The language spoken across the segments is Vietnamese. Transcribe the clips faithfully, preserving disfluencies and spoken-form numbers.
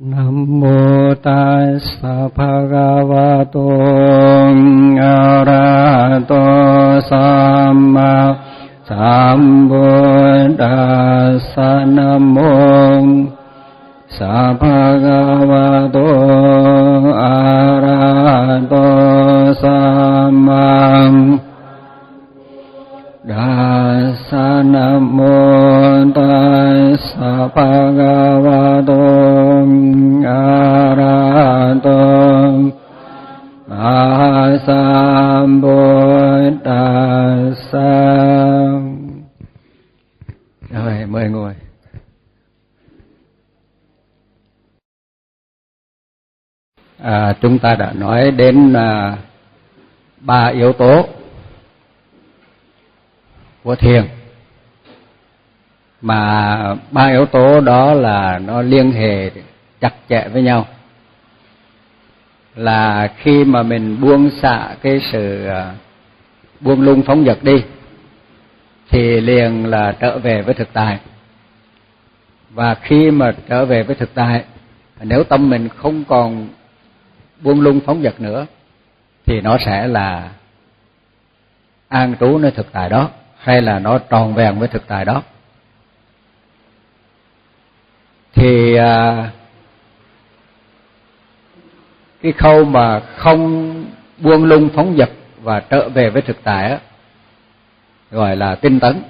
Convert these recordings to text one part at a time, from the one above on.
Nam mô Tassa Bhagavato Arahato Samma Sambuddhassa. Nam mô Tassa Bhagavato Arahato Samma Đassa. Nam mô Tassa Bhagavato Arahato Sambuddhassa. Rồi, mời ngồi. À, chúng ta đã nói đến à, ba yếu tố của thiền, mà ba yếu tố đó là nó liên hệ chặt chẽ với nhau. Là khi mà mình buông xả cái sự buông lung phóng dật đi thì liền là trở về với thực tại. Và khi mà trở về với thực tại, nếu tâm mình không còn buông lung phóng dật nữa thì nó sẽ là an trú nơi thực tại đó, hay là nó tròn vẹn với thực tại đó. Thì à, cái khâu mà không buông lung phóng dật và trở về với thực tại á, gọi là tinh tấn.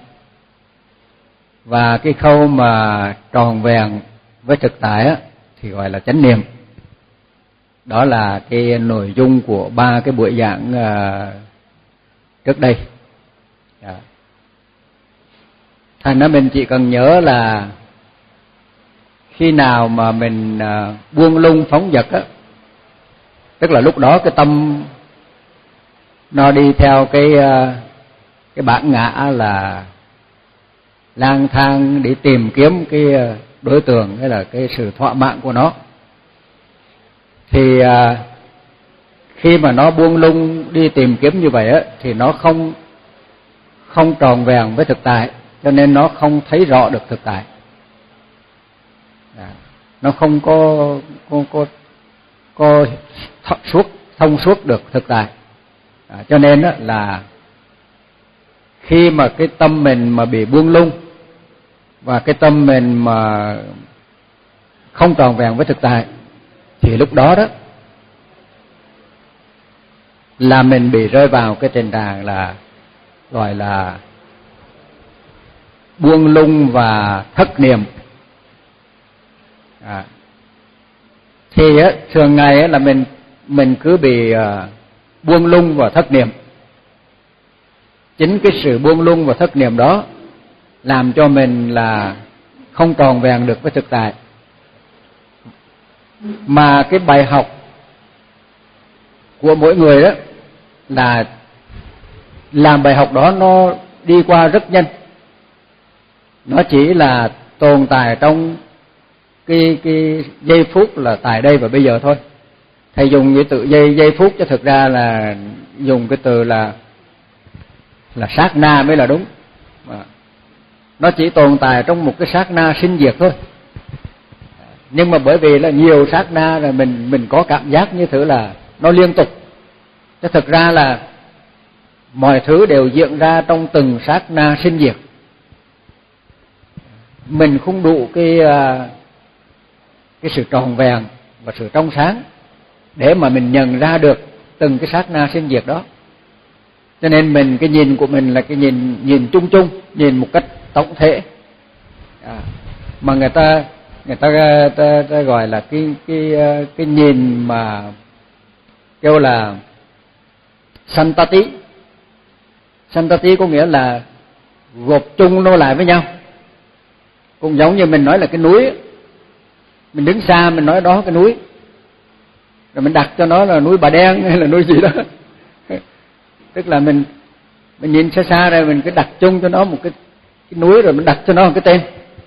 Và cái khâu mà tròn vẹn với thực tại á, thì gọi là chánh niệm. Đó là cái nội dung của ba cái buổi giảng à, trước đây. À. Thành ra mình chỉ cần nhớ là khi nào mà mình à, buông lung phóng dật á, tức là lúc đó cái tâm nó đi theo cái cái bản ngã là lang thang để tìm kiếm cái đối tượng hay là cái sự thỏa mãn của nó. Thì à, khi mà nó buông lung đi tìm kiếm như vậy á, thì nó không không tròn vẹn với thực tại, cho nên nó không thấy rõ được thực tại. À, nó không có có có có suốt thông suốt được thực tại. À, cho nên á, là khi mà cái tâm mình mà bị buông lung và cái tâm mình mà không tròn vẹn với thực tại thì lúc đó đó là mình bị rơi vào cái tình trạng là gọi là buông lung và thất niệm. À, thì á, thường ngày á, là mình mình cứ bị uh, buông lung và thất niệm. Chính cái sự buông lung và thất niệm đó làm cho mình là không tròn vẹn được với thực tại. Mà cái bài học của mỗi người đó là làm bài học đó nó đi qua rất nhanh. Nó chỉ là tồn tại trong cái cái giây phút là tại đây và bây giờ thôi. Thầy dùng cái từ giây giây phút chứ thực ra là dùng cái từ là là sát na mới là đúng. Nó chỉ tồn tại trong một cái sát na sinh diệt thôi. Nhưng mà bởi vì là nhiều sát na rồi mình mình có cảm giác như thử là nó liên tục. Chứ thực ra là mọi thứ đều diễn ra trong từng sát na sinh diệt. Mình không đủ cái cái sự tròn vẹn và sự trong sáng để mà mình nhận ra được từng cái sát na sinh diệt đó. Cho nên mình cái nhìn của mình là cái nhìn nhìn chung chung, nhìn một cách tổng thể. À, mà người ta người ta, ta, ta gọi là cái cái cái nhìn mà kêu là santati. Santati có nghĩa là gộp chung nó lại với nhau. Cũng giống như mình nói là cái núi, mình đứng xa mình nói đó cái núi, rồi mình đặt cho nó là núi Bà Đen hay là núi gì đó. Tức là mình mình nhìn xa xa rồi mình cứ đặt chung cho nó một cái, cái núi, rồi mình đặt cho nó một cái tên.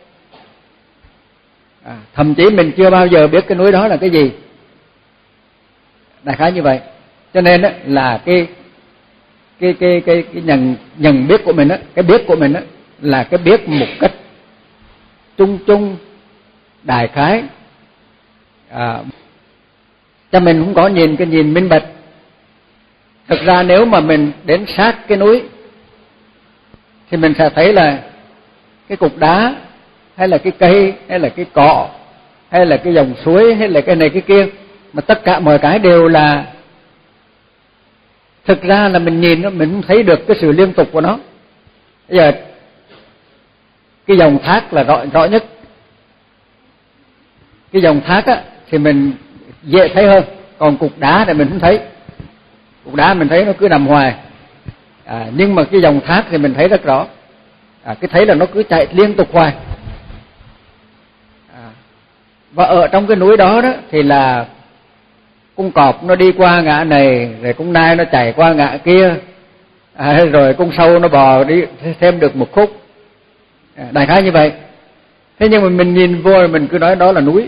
À, thậm chí mình chưa bao giờ biết cái núi đó là cái gì. Đại khái như vậy. Cho nên á, là cái cái cái cái cái nhận nhận biết của mình á, cái biết của mình á là cái biết một cách chung chung, đại khái, à, cho mình không có nhìn cái nhìn minh bạch. Thực ra nếu mà mình đến sát cái núi thì mình sẽ thấy là cái cục đá hay là cái cây hay là cái cỏ hay là cái dòng suối hay là cái này cái kia, mà tất cả mọi cái đều là, thực ra là mình nhìn nó mình không thấy được cái sự liên tục của nó. Bây giờ cái dòng thác là rõ rõ nhất. Cái dòng thác á thì mình dễ thấy hơn, còn cục đá thì mình không thấy. Cục đá mình thấy nó cứ nằm hoài, à, nhưng mà cái dòng thác thì mình thấy rất rõ. À, cái thấy là nó cứ chạy liên tục hoài. À, và ở trong cái núi đó đó thì là con cọp nó đi qua ngã này, rồi con nai nó chạy qua ngã kia, à, rồi con sâu nó bò đi thêm được một khúc, à, đại khái như vậy. Thế nhưng mà mình nhìn vô mình cứ nói đó là núi.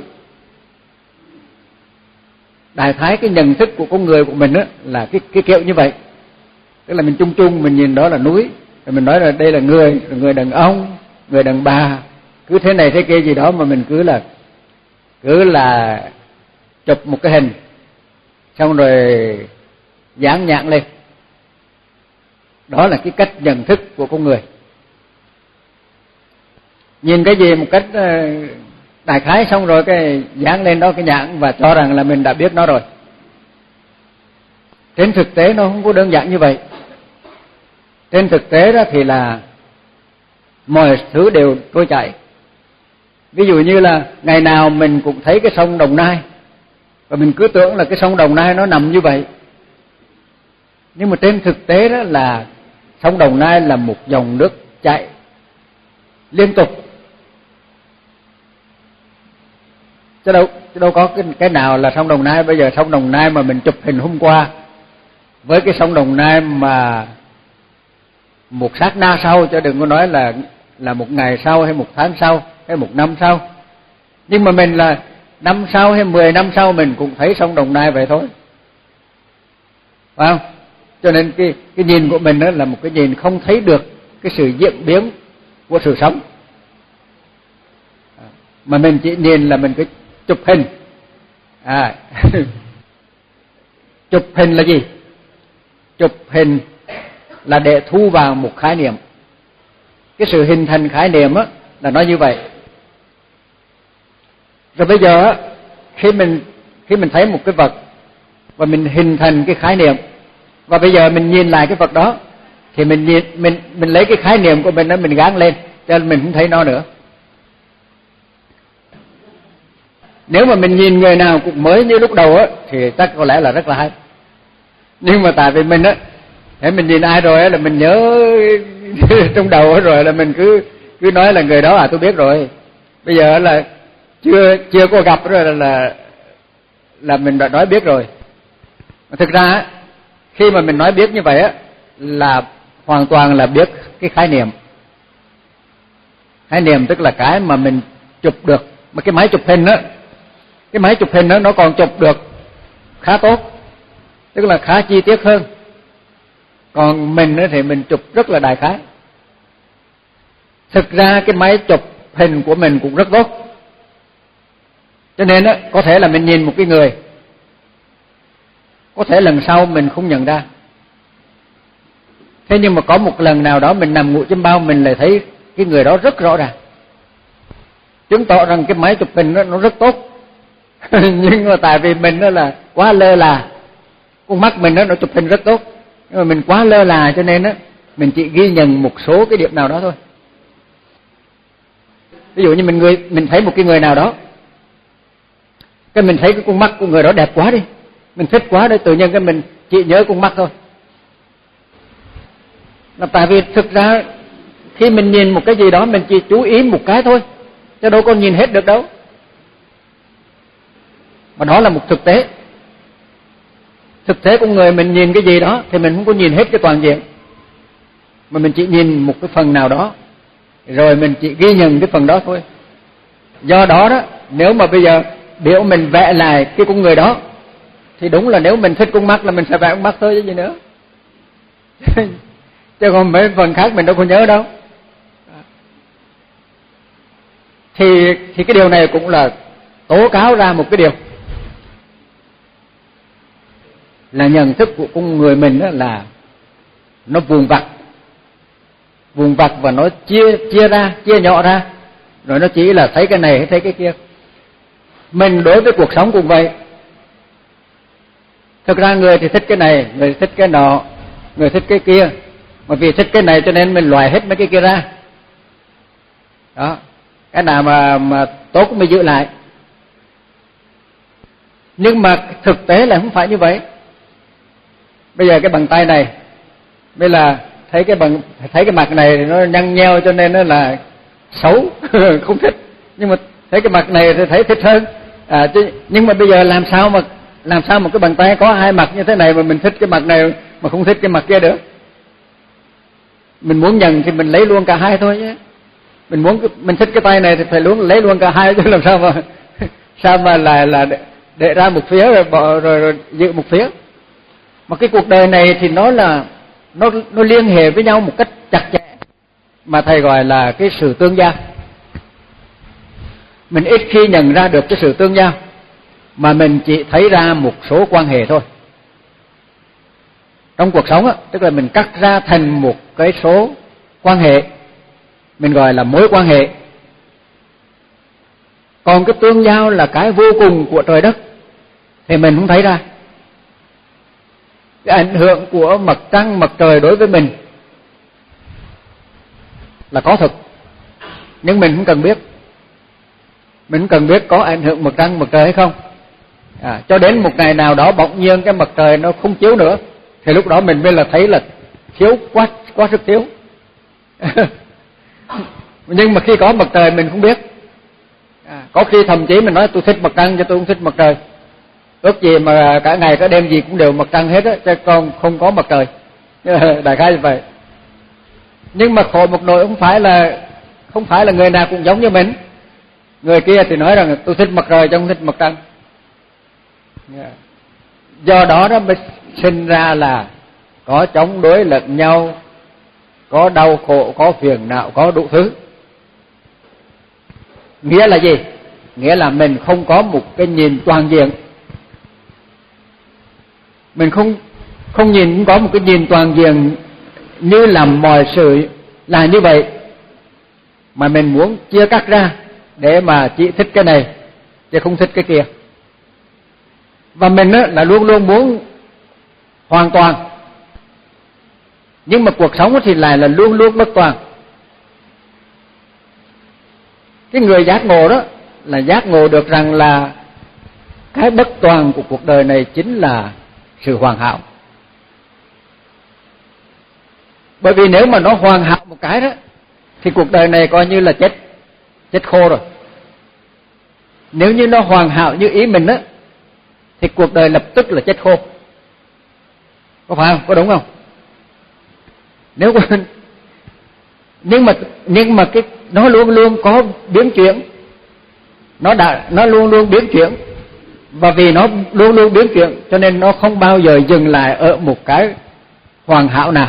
Đại khái cái nhận thức của con người của mình á là cái cái kiểu như vậy, tức là mình chung chung mình nhìn đó là núi, rồi mình nói là đây là người, người đàn ông, người đàn bà, cứ thế này thế kia gì đó mà mình cứ là cứ là chụp một cái hình xong rồi dán nhãn lên. Đó là cái cách nhận thức của con người. Nhìn cái gì một cách đại khái xong rồi cái dán lên đó cái nhãn và cho rằng là mình đã biết nó rồi. Trên thực tế nó không có đơn giản như vậy. Trên thực tế đó thì là mọi thứ đều trôi chảy. Ví dụ như là ngày nào mình cũng thấy cái sông Đồng Nai và mình cứ tưởng là cái sông Đồng Nai nó nằm như vậy. Nhưng mà trên thực tế đó là sông Đồng Nai là một dòng nước chảy liên tục. Chứ đâu, chứ đâu có cái, cái nào là sông Đồng Nai. Bây giờ sông Đồng Nai mà mình chụp hình hôm qua với cái sông Đồng Nai mà một sát na sau, cho đừng có nói là là một ngày sau hay một tháng sau hay một năm sau. Nhưng mà mình là năm sau hay mười năm sau mình cũng thấy sông Đồng Nai vậy thôi, phải không? Cho nên cái cái nhìn của mình đó là một cái nhìn không thấy được cái sự diễn biến của sự sống, mà mình chỉ nhìn là mình cứ chụp hình. À, chụp hình là gì? Chụp hình là để thu vào một khái niệm. Cái sự hình thành khái niệm á là nó như vậy. Rồi bây giờ á, khi mình khi mình thấy một cái vật và mình hình thành cái khái niệm, và bây giờ mình nhìn lại cái vật đó thì mình nhìn, mình mình lấy cái khái niệm của mình đó mình gán lên, cho nên mình không thấy nó nữa. Nếu mà mình nhìn người nào cũng mới như lúc đầu á thì chắc có lẽ là rất là hay. Nhưng mà tại vì mình á, thế mình nhìn ai rồi á là mình nhớ trong đầu rồi là mình cứ cứ nói là người đó à tôi biết rồi. Bây giờ là chưa chưa có gặp rồi là là, là mình đã nói biết rồi. Mà thực ra á, khi mà mình nói biết như vậy á là hoàn toàn là biết cái khái niệm. Khái niệm tức là cái mà mình chụp được. Mà cái máy chụp hình á, cái máy chụp hình đó nó còn chụp được khá tốt, tức là khá chi tiết hơn. Còn mình thì mình chụp rất là đại khái. Thực ra cái máy chụp hình của mình cũng rất tốt, cho nên á có thể là mình nhìn một cái người, có thể lần sau mình không nhận ra. Thế nhưng mà có một lần nào đó mình nằm ngủ chim bao mình lại thấy cái người đó rất rõ ràng, chứng tỏ rằng cái máy chụp hình đó nó rất tốt. Nhưng mà tại vì mình đó là quá lơ là, con mắt mình đó nó chụp hình rất tốt, nhưng mà mình quá lơ là cho nên đó mình chỉ ghi nhận một số cái điểm nào đó thôi. Ví dụ như mình người mình thấy một cái người nào đó, cái mình thấy cái con mắt của người đó đẹp quá đi, mình thích quá đấy, tự nhiên cái mình chỉ nhớ con mắt thôi. Là tại vì thực ra khi mình nhìn một cái gì đó mình chỉ chú ý một cái thôi, chứ đâu có nhìn hết được đâu. Mà đó là một thực tế. Thực tế con người mình nhìn cái gì đó thì mình không có nhìn hết cái toàn diện, mà mình chỉ nhìn một cái phần nào đó, rồi mình chỉ ghi nhận cái phần đó thôi. Do đó đó, nếu mà bây giờ biểu mình vẽ lại cái con người đó thì đúng là nếu mình thích con mắt là mình sẽ vẽ con mắt thôi chứ gì nữa. Chứ còn mấy phần khác mình đâu có nhớ đâu. Thì thì cái điều này cũng là tố cáo ra một cái điều, là nhận thức của con người mình đó là nó vùng vặt, vùng vặt và nó chia chia ra, chia nhỏ ra, rồi nó chỉ là thấy cái này hay thấy cái kia. Mình đối với cuộc sống cũng vậy. Thực ra người thì thích cái này, người thích cái nọ, người thích cái kia, mà vì thích cái này cho nên mình loại hết mấy cái kia ra. Đó, cái nào mà mà tốt mới giữ lại. Nhưng mà thực tế là không phải như vậy. Bây giờ cái bàn tay này, bây là thấy cái bằng thấy cái mặt này nó nhăn nheo cho nên nó là xấu, không thích. Nhưng mà thấy cái mặt này thì thấy thích hơn. À, chứ, nhưng mà bây giờ làm sao mà làm sao một cái bàn tay có hai mặt như thế này mà mình thích cái mặt này mà không thích cái mặt kia được? Mình muốn nhận thì mình lấy luôn cả hai thôi nhé. Mình muốn mình thích cái tay này thì phải luôn lấy luôn cả hai, chứ làm sao mà sao mà là là để, để ra một phía rồi bỏ rồi, rồi giữ một phía. Mà cái cuộc đời này thì nó là nó nó liên hệ với nhau một cách chặt chẽ mà thầy gọi là cái sự tương giao. Mình ít khi nhận ra được cái sự tương giao, mà mình chỉ thấy ra một số quan hệ thôi. Trong cuộc sống á, tức là mình cắt ra thành một cái số quan hệ, mình gọi là mối quan hệ. Còn cái tương giao là cái vô cùng của trời đất thì mình không thấy ra. Cái ảnh hưởng của mặt trăng, mặt trời đối với mình là có thực, nhưng mình không cần biết. Mình không cần biết có ảnh hưởng mặt trăng, mặt trời hay không. À, cho đến một ngày nào đó bỗng nhiên cái mặt trời nó không chiếu nữa, thì lúc đó mình mới là thấy là thiếu, quá quá sức thiếu. Nhưng mà khi có mặt trời mình không biết. À, có khi thậm chí mình nói tôi thích mặt trăng chứ tôi không thích mặt trời. Ước gì mà cả ngày cả đêm gì cũng đều mặt trăng hết á, chứ con không có mặt trời. Đại khái như vậy. Nhưng mà khổ một nỗi không phải là không phải là người nào cũng giống như mình. Người kia thì nói rằng tôi thích mặt trời chứ không thích mặt trăng. Do đó nó mới sinh ra là có chống đối lẫn nhau, có đau khổ, có phiền não, có đủ thứ. Nghĩa là gì? Nghĩa là mình không có một cái nhìn toàn diện. Mình không không nhìn có một cái nhìn toàn diện như là mọi sự là như vậy, mà mình muốn chia cắt ra để mà chỉ thích cái này chứ không thích cái kia. Và mình á, là luôn luôn muốn hoàn toàn, nhưng mà cuộc sống thì lại là luôn luôn bất toàn. Cái người giác ngộ đó là giác ngộ được rằng là cái bất toàn của cuộc đời này chính là sự hoàn hảo. Bởi vì nếu mà nó hoàn hảo một cái đó thì cuộc đời này coi như là chết chết khô rồi. Nếu như nó hoàn hảo như ý mình á thì cuộc đời lập tức là chết khô. Có phải không? Có đúng không? Nếu nhưng mà nhưng mà cái nó luôn luôn có biến chuyển. Nó đã nó luôn luôn biến chuyển. Và vì nó luôn luôn biến chuyển cho nên nó không bao giờ dừng lại ở một cái hoàn hảo nào.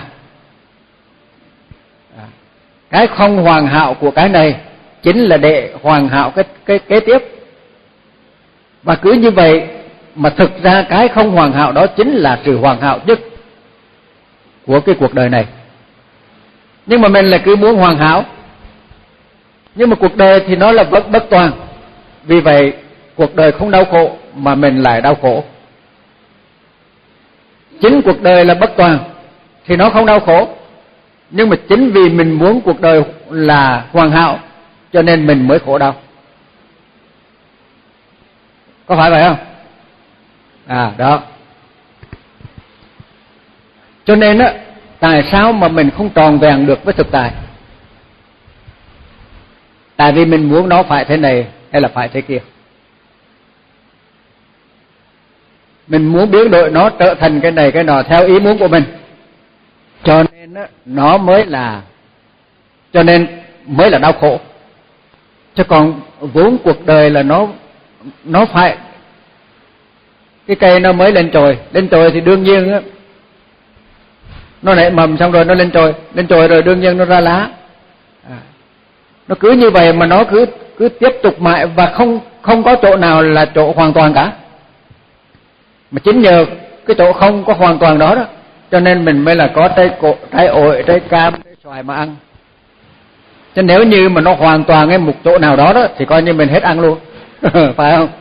Cái không hoàn hảo của cái này chính là để hoàn hảo cái cái kế tiếp. Và cứ như vậy mà thực ra cái không hoàn hảo đó chính là sự hoàn hảo nhất của cái cuộc đời này. Nhưng mà mình là cứ muốn hoàn hảo. Nhưng mà cuộc đời thì nó là bất bất toàn. Vì vậy cuộc đời không đau khổ mà mình lại đau khổ. Chính cuộc đời là bất toàn thì nó không đau khổ. Nhưng mà chính vì mình muốn cuộc đời là hoàn hảo cho nên mình mới khổ đau. Có phải vậy không? À đó. Cho nên á, tại sao mà mình không tròn vẹn được với thực tại? Tại vì mình muốn nó phải thế này hay là phải thế kia. Mình muốn biến đổi nó trở thành cái này cái nọ theo ý muốn của mình. Cho nên á, nó mới là cho nên mới là đau khổ. Chứ còn vốn cuộc đời là nó nó phải cái cây nó mới lên chồi, lên chồi thì đương nhiên á nó nảy mầm xong rồi nó lên chồi, lên chồi rồi đương nhiên nó ra lá. À, nó cứ như vậy mà nó cứ cứ tiếp tục mãi và không không có chỗ nào là chỗ hoàn toàn cả. Mà chính nhờ cái chỗ không có hoàn toàn đó đó, cho nên mình mới là có trái cổ, trái ổi, trái cam, trái xoài mà ăn. Chứ nếu như mà nó hoàn toàn ở một chỗ nào đó đó thì coi như mình hết ăn luôn. Phải không?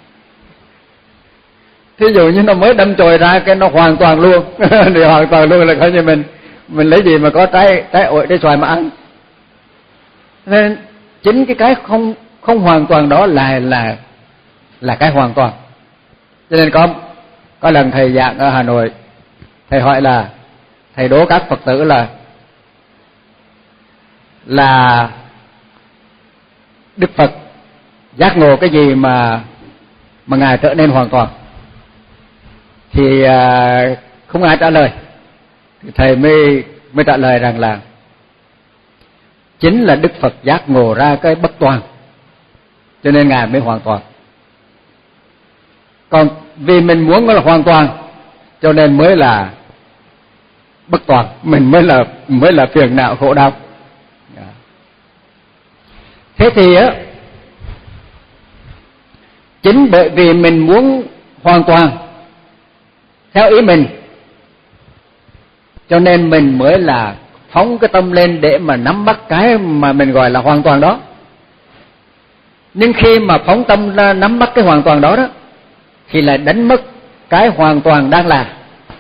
Thí dụ như nó mới đâm chồi ra cái nó hoàn toàn luôn thì hoàn toàn luôn là coi như mình mình lấy gì mà có trái trái ổi, trái xoài mà ăn. Nên chính cái cái không không hoàn toàn đó là là là cái hoàn toàn. Cho nên có có lần thầy giảng ở Hà Nội, thầy hỏi là thầy đố các Phật tử là là Đức Phật giác ngộ cái gì mà mà ngài trở nên hoàn toàn, thì à, không ai trả lời. Thì thầy mới mới trả lời rằng là chính là Đức Phật giác ngộ ra cái bất toàn, cho nên ngài mới hoàn toàn. Còn vì mình muốn nó là hoàn toàn, cho nên mới là bất toàn, mình mới là mới là phiền não khổ đau. Thế thì á, chính bởi vì mình muốn hoàn toàn theo ý mình, cho nên mình mới là phóng cái tâm lên để mà nắm bắt cái mà mình gọi là hoàn toàn đó. Nhưng khi mà phóng tâm ra nắm bắt cái hoàn toàn đó đó, thì lại đánh mất cái hoàn toàn đang là.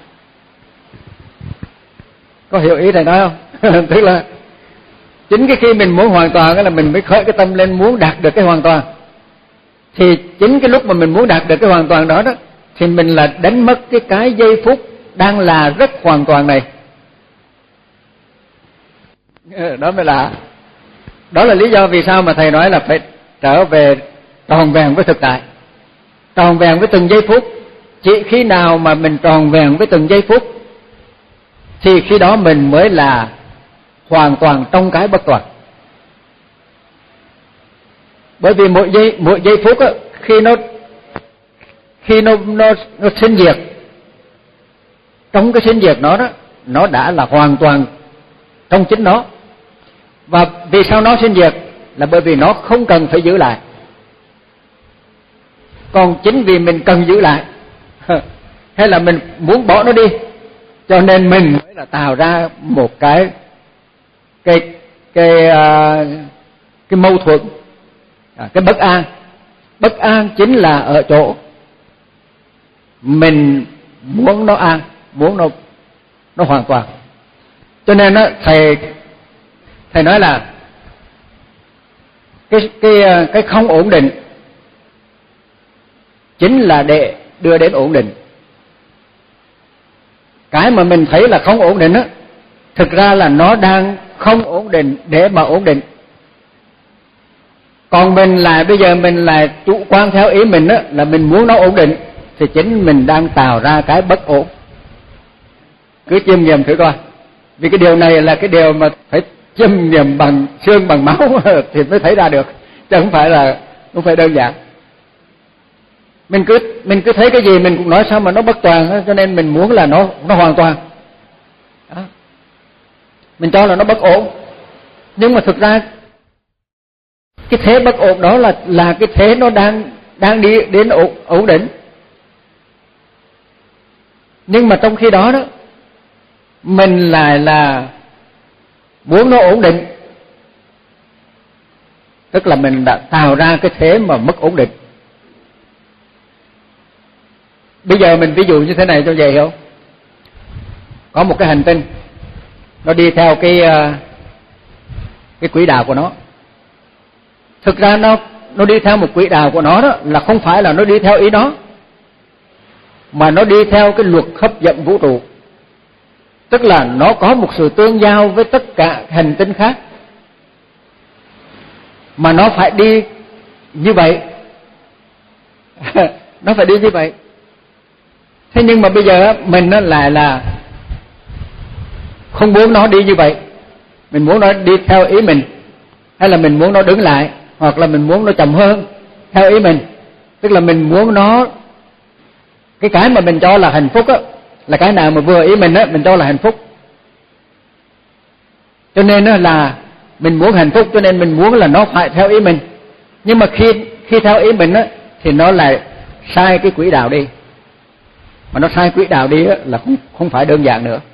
Có hiểu ý thầy nói không? Tức là chính cái khi mình muốn hoàn toàn đó là mình mới khởi cái tâm lên muốn đạt được cái hoàn toàn. Thì chính cái lúc mà mình muốn đạt được cái hoàn toàn đó đó, thì mình là đánh mất cái cái giây phút đang là rất hoàn toàn này. Đó mới là đó là lý do vì sao mà thầy nói là phải trở về tròn vẹn với thực tại, tròn vẹn với từng giây phút. Chỉ khi nào mà mình tròn vẹn với từng giây phút thì khi đó mình mới là hoàn toàn trong cái bất toàn. Bởi vì mỗi giây mỗi giây phút á, khi nó khi nó nó nó sinh diệt, trong cái sinh diệt nó đó, nó đã là hoàn toàn trong chính nó. Và vì sao nó sinh diệt? Là bởi vì nó không cần phải giữ lại. Còn chính vì mình cần giữ lại hay là mình muốn bỏ nó đi, cho nên mình mới là tạo ra một cái cái cái uh, cái mâu thuẫn, à, cái bất an. Bất an chính là ở chỗ mình muốn nó an, muốn nó nó hoàn toàn. Cho nên đó, thầy thầy nói là cái cái cái không ổn định chính là để đưa đến ổn định. Cái mà mình thấy là không ổn định á, thực ra là nó đang không ổn định để mà ổn định. Còn mình là bây giờ mình là chủ quan theo ý mình á, là mình muốn nó ổn định, thì chính mình đang tạo ra cái bất ổn. Cứ chiêm nghiệm thử coi. Vì cái điều này là cái điều mà phải chiêm nghiệm bằng xương bằng máu thì mới thấy ra được, chứ không phải là không phải đơn giản. Mình cứ mình cứ thấy cái gì mình cũng nói sao mà nó bất toàn, cho nên mình muốn là nó nó hoàn toàn. Đó. Mình cho là nó bất ổn, nhưng mà thực ra cái thế bất ổn đó là là cái thế nó đang đang đi đến ổn, ổn định. Nhưng mà trong khi đó đó, mình lại là muốn nó ổn định, tức là mình đã tạo ra cái thế mà mất ổn định. Bây giờ mình ví dụ như thế này cho vậy không? Có một cái hành tinh, nó đi theo cái cái quỹ đạo của nó. Thực ra nó nó đi theo một quỹ đạo của nó đó là không phải là nó đi theo ý nó, mà nó đi theo cái luật hấp dẫn vũ trụ. Tức là nó có một sự tương giao với tất cả hành tinh khác, mà nó phải đi như vậy. Nó phải đi như vậy. Thế nhưng mà bây giờ mình lại là không muốn nó đi như vậy. Mình muốn nó đi theo ý mình, hay là mình muốn nó đứng lại, hoặc là mình muốn nó chậm hơn theo ý mình. Tức là mình muốn nó, cái cái mà mình cho là hạnh phúc á, là cái nào mà vừa ý mình á, mình cho là hạnh phúc. Cho nên á là mình muốn hạnh phúc, cho nên mình muốn là nó phải theo ý mình. Nhưng mà khi khi theo ý mình á, thì nó lại sai cái quỹ đạo đi. mà nó sai quỹ đạo đi á, là không không phải đơn giản nữa,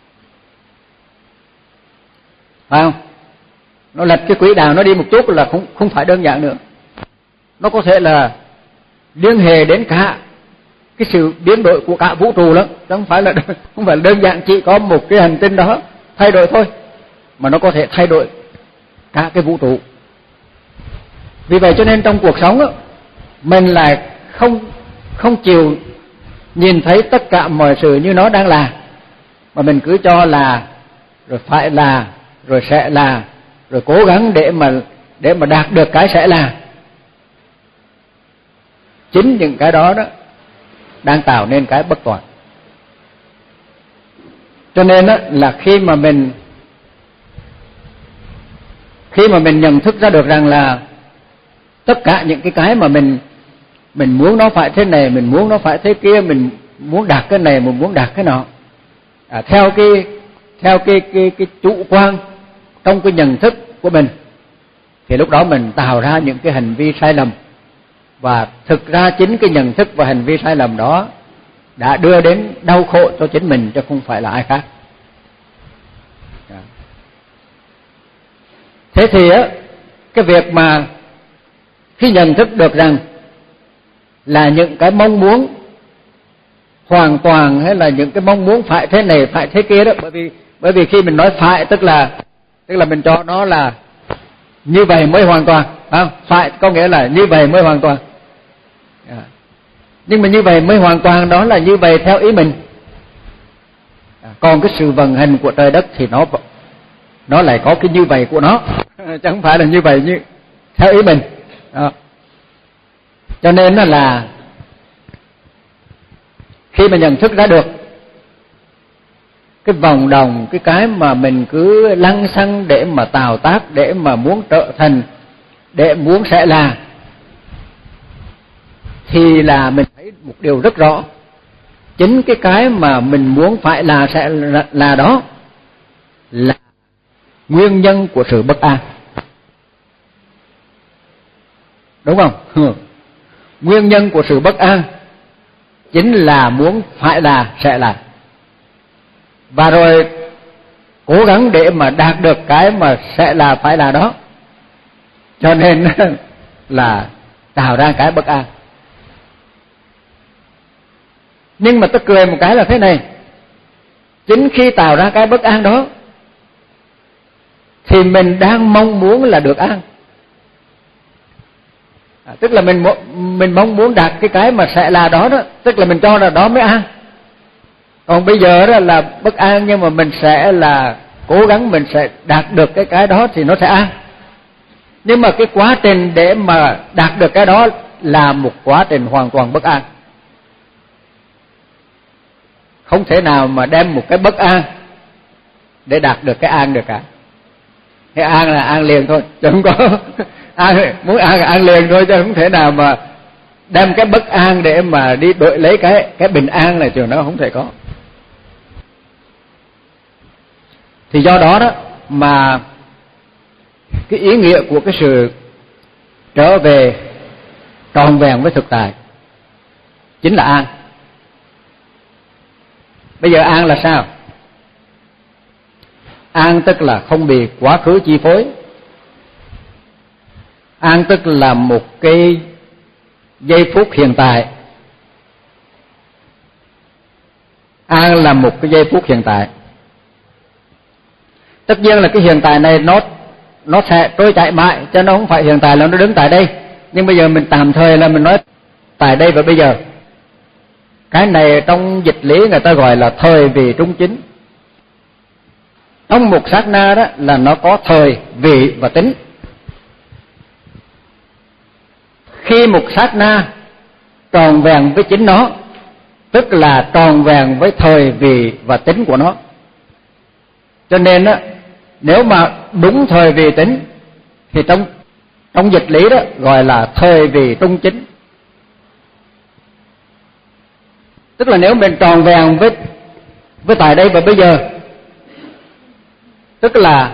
phải không? Nó lệch cái quỹ đạo nó đi một chút là không không phải đơn giản nữa. Nó có thể là liên hệ đến cả cái sự biến đổi của cả vũ trụ lắm, chứ không phải là không phải là đơn giản chỉ có một cái hành tinh đó thay đổi thôi, mà nó có thể thay đổi cả cái vũ trụ. Vì vậy cho nên trong cuộc sống đó, mình lại không không chịu nhìn thấy tất cả mọi sự như nó đang là, mà mình cứ cho là, rồi phải là, rồi sẽ là, rồi cố gắng để mà để mà đạt được cái sẽ là. Chính những cái đó đó đang tạo nên cái bất toàn. Cho nên đó là khi mà mình khi mà mình nhận thức ra được rằng là tất cả những cái cái mà mình mình muốn nó phải thế này, mình muốn nó phải thế kia, mình muốn đạt cái này, mình muốn đạt cái nọ, à, theo cái theo cái cái cái chủ quan trong cái nhận thức của mình, thì lúc đó mình tạo ra những cái hành vi sai lầm. Và thực ra chính cái nhận thức và hành vi sai lầm đó đã đưa đến đau khổ cho chính mình, chứ không phải là ai khác. Thế thì á, cái việc mà khi nhận thức được rằng là những cái mong muốn hoàn toàn, hay là những cái mong muốn phải thế này phải thế kia đó, bởi vì bởi vì khi mình nói phải tức là tức là mình cho nó là như vậy mới hoàn toàn, phải không? Phải có nghĩa là như vậy mới hoàn toàn. À. Nhưng mà như vậy mới hoàn toàn đó là như vậy theo ý mình. À, còn cái sự vận hành của trời đất thì nó nó lại có cái như vậy của nó, chứ không phải là như vậy như theo ý mình. Đó. Cho nên là khi mà nhận thức ra được cái vòng đồng, cái cái mà mình cứ lăng xăng để mà tạo tác, để mà muốn trở thành, để muốn sẽ là, thì là mình thấy một điều rất rõ. Chính cái cái mà mình muốn phải là sẽ là, là đó là nguyên nhân của sự bất an. Đúng không? Nguyên nhân của sự bất an chính là muốn phải là sẽ là. Và rồi cố gắng để mà đạt được cái mà sẽ là phải là đó, cho nên là tạo ra cái bất an. Nhưng mà tôi cười một cái là thế này, chính khi tạo ra cái bất an đó thì mình đang mong muốn là được an. À, tức là mình mình mong muốn đạt cái cái mà sẽ là đó đó, tức là mình cho là đó mới an. Còn bây giờ đó là bất an, nhưng mà mình sẽ là cố gắng mình sẽ đạt được cái cái đó thì nó sẽ an. Nhưng mà cái quá trình để mà đạt được cái đó là một quá trình hoàn toàn bất an. Không thể nào mà đem một cái bất an để đạt được cái an được cả. Cái an là an liền thôi, chứ không có an, muốn an là an liền thôi, chứ không thể nào mà đem cái bất an để mà đi đổi lấy cái cái bình an là trường nó không thể có. Thì do đó đó mà cái ý nghĩa của cái sự trở về tròn vẹn với thực tại chính là an. Bây giờ an là sao? An tức là không bị quá khứ chi phối. An tức là một cái giây phút hiện tại. An là một cái giây phút hiện tại. Tất nhiên là cái hiện tại này nó nó sẽ trôi chảy mãi, cho nó không phải hiện tại là nó đứng tại đây. Nhưng bây giờ mình tạm thời là mình nói tại đây và bây giờ. Cái này trong dịch lý người ta gọi là thời vị trung chính. Trong một sát na đó là nó có thời, vị và tính. Khi một sát na tròn vẹn với chính nó, tức là tròn vẹn với thời, vị và tính của nó. Cho nên đó, nếu mà đúng thời vị tính thì trong trong dịch lý đó gọi là thời vị trung chính. Tức là nếu mình tròn vẹn với với tại đây và bây giờ, tức là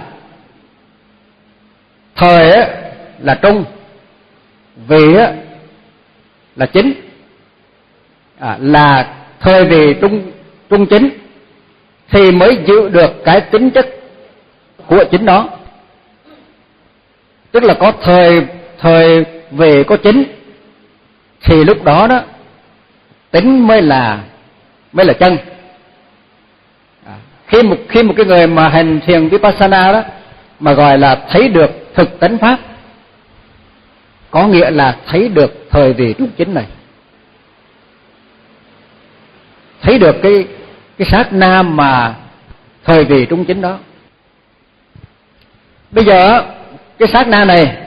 thời á, là trung, vị á, là chính, à, là thời vị trung trung chính thì mới giữ được cái tính chất của chính nó. Tức là có thời thời về có chính thì lúc đó đó tính mới là mới là chân. À, khi một khi một cái người mà hành thiền vipassana đó mà gọi là thấy được thực tánh pháp, có nghĩa là thấy được thời vị trung chính này, thấy được cái cái sát na mà thời vị trung chính đó. Bây giờ cái sát na này,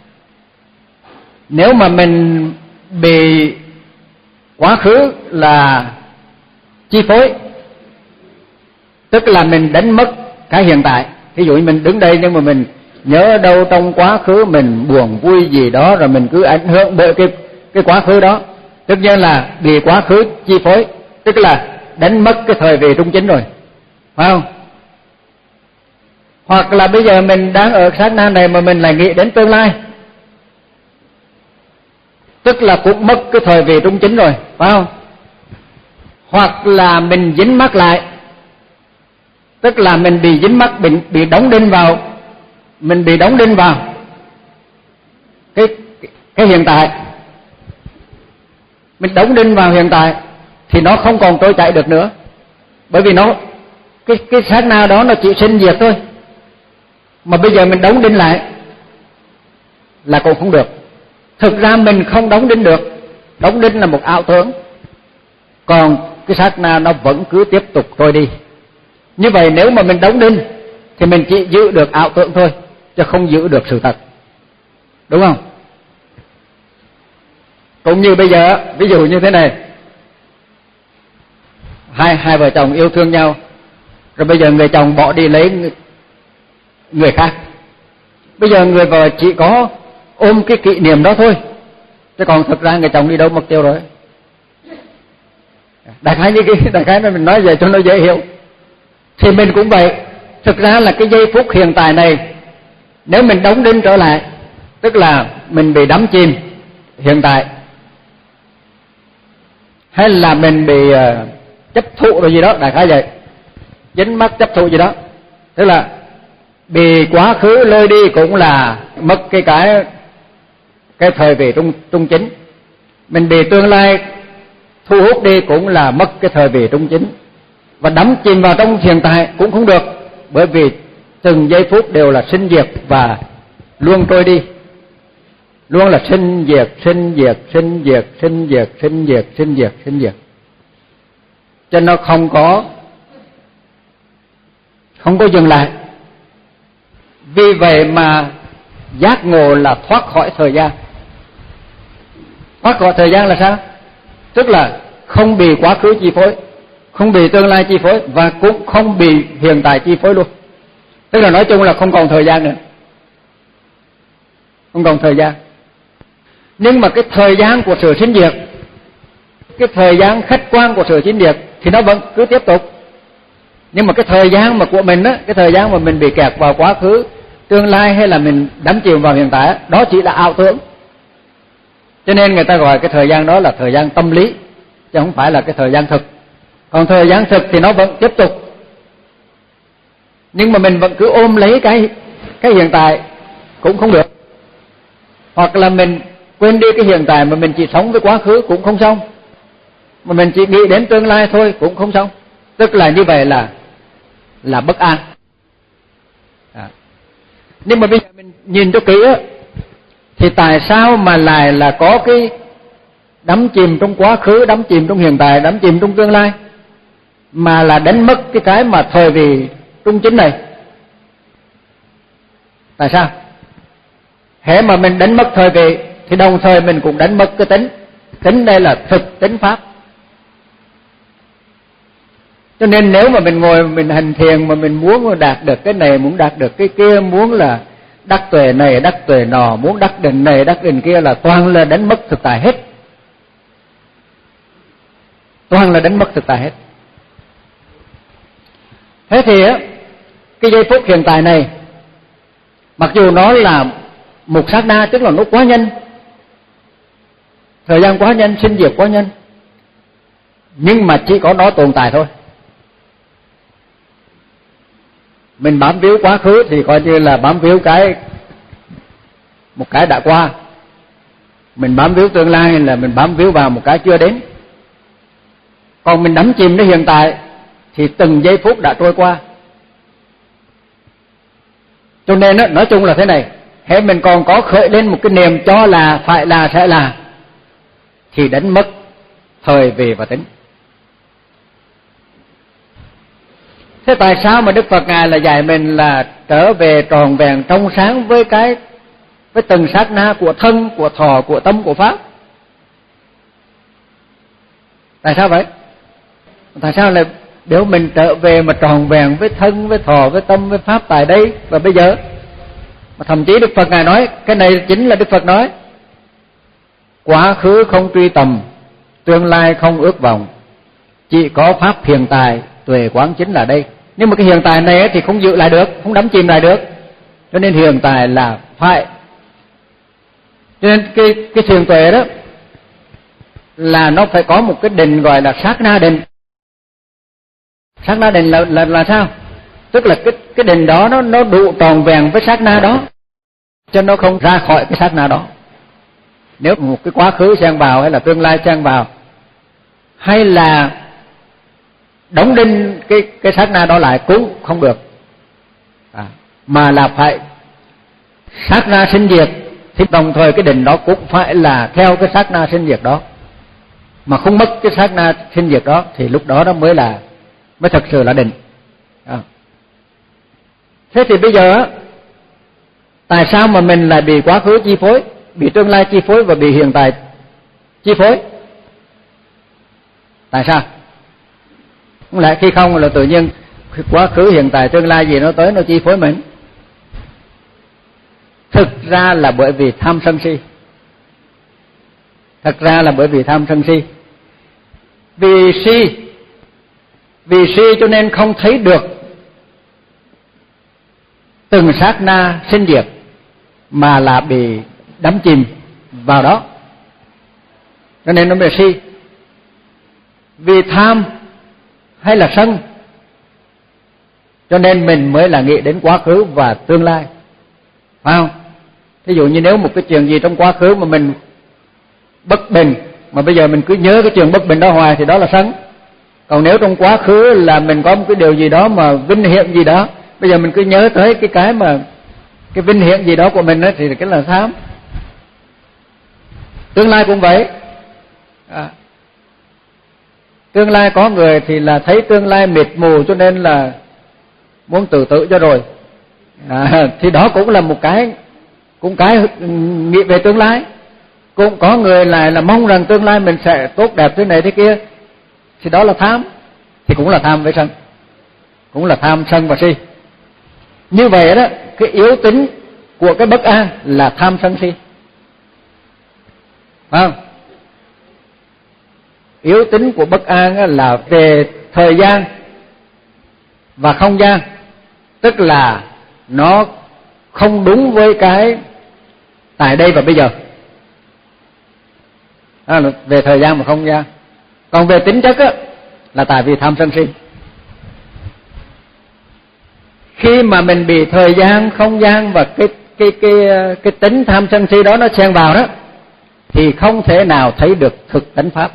nếu mà mình bị quá khứ là chi phối, tức là mình đánh mất cái hiện tại. Ví dụ như mình đứng đây nhưng mà mình nhớ đâu trong quá khứ mình buồn vui gì đó, rồi mình cứ ảnh hưởng bởi cái cái quá khứ đó, tất nhiên là bị quá khứ chi phối, tức là đánh mất cái thời vị trung chính rồi, phải không? Hoặc là bây giờ mình đang ở sát na này mà mình lại nghĩ đến tương lai, tức là cũng mất cái thời vị trung chính rồi, phải không? Hoặc là mình dính mắc lại, tức là mình bị dính mắc, bị, bị đóng đinh vào, mình bị đóng đinh vào cái, cái hiện tại, mình đóng đinh vào hiện tại thì nó không còn trôi chảy được nữa, bởi vì nó cái cái sát na đó nó chỉ sinh diệt thôi, mà bây giờ mình đóng đinh lại là cũng không được. Thực ra mình không đóng đinh được, đóng đinh là một ảo tưởng, còn cái sát na nó vẫn cứ tiếp tục trôi đi. Như vậy nếu mà mình đóng đinh thì mình chỉ giữ được ảo tưởng thôi, chứ không giữ được sự thật, đúng không? Cũng như bây giờ, ví dụ như thế này, hai hai vợ chồng yêu thương nhau, rồi bây giờ người chồng bỏ đi lấy người, người khác, bây giờ người vợ chỉ có ôm cái kỷ niệm đó thôi, chứ còn thực ra người chồng đi đâu mất tiêu rồi. Đại khái như cái đại khái này mình nói về cho nó dễ hiểu. Thì mình cũng vậy, thực ra là cái giây phút hiện tại này, nếu mình đóng đinh trở lại, tức là mình bị đắm chìm hiện tại, hay là mình bị uh, chấp thụ rồi gì đó, đại khái vậy, dính mắc chấp thụ gì đó, tức là bị quá khứ lôi đi cũng là mất cái cái cái thời vị trung trung chính, mình bị tương lai thu hút đi cũng là mất cái thời vị trung chính, và đắm chìm vào trong hiện tại cũng không được, bởi vì từng giây phút đều là sinh diệt và luôn trôi đi, luôn là sinh diệt sinh diệt sinh diệt sinh diệt sinh diệt sinh diệt sinh diệt, cho nó không có không có dừng lại. Vì vậy mà giác ngộ là thoát khỏi thời gian. Thoát khỏi thời gian là sao? Tức là không bị quá khứ chi phối, không bị tương lai chi phối, và cũng không bị hiện tại chi phối luôn. Tức là nói chung là không còn thời gian nữa, không còn thời gian. Nhưng mà cái thời gian của sự sinh diệt, cái thời gian khách quan của sự sinh diệt thì nó vẫn cứ tiếp tục. Nhưng mà cái thời gian mà của mình á, cái thời gian mà mình bị kẹt vào quá khứ, tương lai, hay là mình đắm chìm vào hiện tại, đó chỉ là ảo tưởng. Cho nên người ta gọi cái thời gian đó là thời gian tâm lý, chứ không phải là cái thời gian thực. Còn thời gian thực thì nó vẫn tiếp tục, nhưng mà mình vẫn cứ ôm lấy cái cái hiện tại cũng không được. Hoặc là mình quên đi cái hiện tại mà mình chỉ sống với quá khứ cũng không xong, mà mình chỉ nghĩ đến tương lai thôi cũng không xong. Tức là như vậy là là bất an. À. Nhưng mà bây giờ mình nhìn cho kỹ á, thì tại sao mà lại là có cái đắm chìm trong quá khứ, đắm chìm trong hiện tại, đắm chìm trong tương lai, mà là đánh mất cái cái mà thời vị trung chính này? Tại sao? Hễ mà mình đánh mất thời vị thì đồng thời mình cũng đánh mất cái tính. Tính đây là thực tính pháp. Cho nên nếu mà mình ngồi mình hành thiền mà mình muốn đạt được cái này, muốn đạt được cái kia, muốn là đắc tuệ này, đắc tuệ nọ, muốn đắc định này, đắc định kia, là toàn là đánh mất thực tại hết. Toàn là đánh mất thực tại hết. Thế thì á, cái giây phút hiện tại này, mặc dù nó là một sát na, tức là nó quá nhanh, thời gian quá nhanh, sinh diệt quá nhanh, nhưng mà chỉ có nó tồn tại thôi. Mình bám víu quá khứ thì coi như là bám víu cái một cái đã qua. Mình bám víu tương lai là mình bám víu vào một cái chưa đến. Còn mình đắm chìm đến hiện tại thì từng giây phút đã trôi qua. Cho nên đó, nói chung là thế này, hễ mình còn có khởi lên một cái niềm cho là phải là sẽ là thì đánh mất thời về và tính. Thế tại sao mà Đức Phật Ngài là dạy mình là trở về tròn vẹn trong sáng với cái với từng sát na của thân, của thọ, của tâm, của pháp? Tại sao vậy? Tại sao lại nếu mình trở về mà tròn vẹn với thân, với thọ, với tâm, với pháp tại đây và bây giờ? Mà thậm chí Đức Phật Ngài nói, cái này chính là Đức Phật nói, quá khứ không truy tầm, tương lai không ước vọng, chỉ có pháp hiện tại, tuệ quán chính là đây. Nhưng mà cái hiện tại này thì không giữ lại được, không đắm chìm lại được. Cho nên hiện tại là phải. Cho nên cái cái thiền tuệ đó là nó phải có một cái định gọi là sát na định. Sát na định là là là sao? Tức là cái cái định đó nó nó đủ tròn vẹn với sát na đó, cho nó không ra khỏi cái sát na đó. Nếu một cái quá khứ xen vào hay là tương lai xen vào, hay là đóng đinh cái cái sát na đó lại cũng không được. À, mà là phải sát na sinh diệt, thì đồng thời cái định đó cũng phải là theo cái sát na sinh diệt đó. Mà không mất cái sát na sinh diệt đó thì lúc đó nó mới là mới thật sự là định. À. Thế thì bây giờ á, tại sao mà mình lại bị quá khứ chi phối, bị tương lai chi phối và bị hiện tại chi phối? Tại sao? Không lẽ khi không là tự nhiên quá khứ hiện tại tương lai gì nó tới nó chi phối mình? Thực ra là bởi vì tham sân si. Thật ra là bởi vì tham sân si. Vì si, vì si cho nên không thấy được từng sát na sinh diệt, mà là bị đắm chìm vào đó, cho nên nó bị si. Vì tham hay là sân, cho nên mình mới là nghĩ đến quá khứ và tương lai, phải không? Ví dụ như nếu một cái chuyện gì trong quá khứ mà mình bất bình, mà bây giờ mình cứ nhớ cái chuyện bất bình đó hoài thì đó là sân. Còn nếu trong quá khứ là mình có một cái điều gì đó mà vinh hiển gì đó, bây giờ mình cứ nhớ tới cái cái mà cái vinh hiển gì đó của mình đó, thì cái là tham. Tương lai cũng vậy. À, tương lai có người thì là thấy tương lai mịt mù cho nên là muốn tự tử cho rồi. À, thì đó cũng là một cái cũng cái nghĩ về tương lai. Cũng có người lại là mong rằng tương lai mình sẽ tốt đẹp thế này thế kia, thì đó là tham, thì cũng là tham với sân, cũng là tham sân và si. Như vậy đó, cái yếu tính của cái bất an là tham sân si, phải không? Yếu tính của bất an là về thời gian và không gian, tức là nó không đúng với cái tại đây và bây giờ. À, về thời gian và không gian. Còn về tính chất á, là tại vì tham sân si. Khi mà mình bị thời gian, không gian và cái cái cái cái tính tham sân si đó nó xen vào đó, thì không thể nào thấy được thực tánh pháp.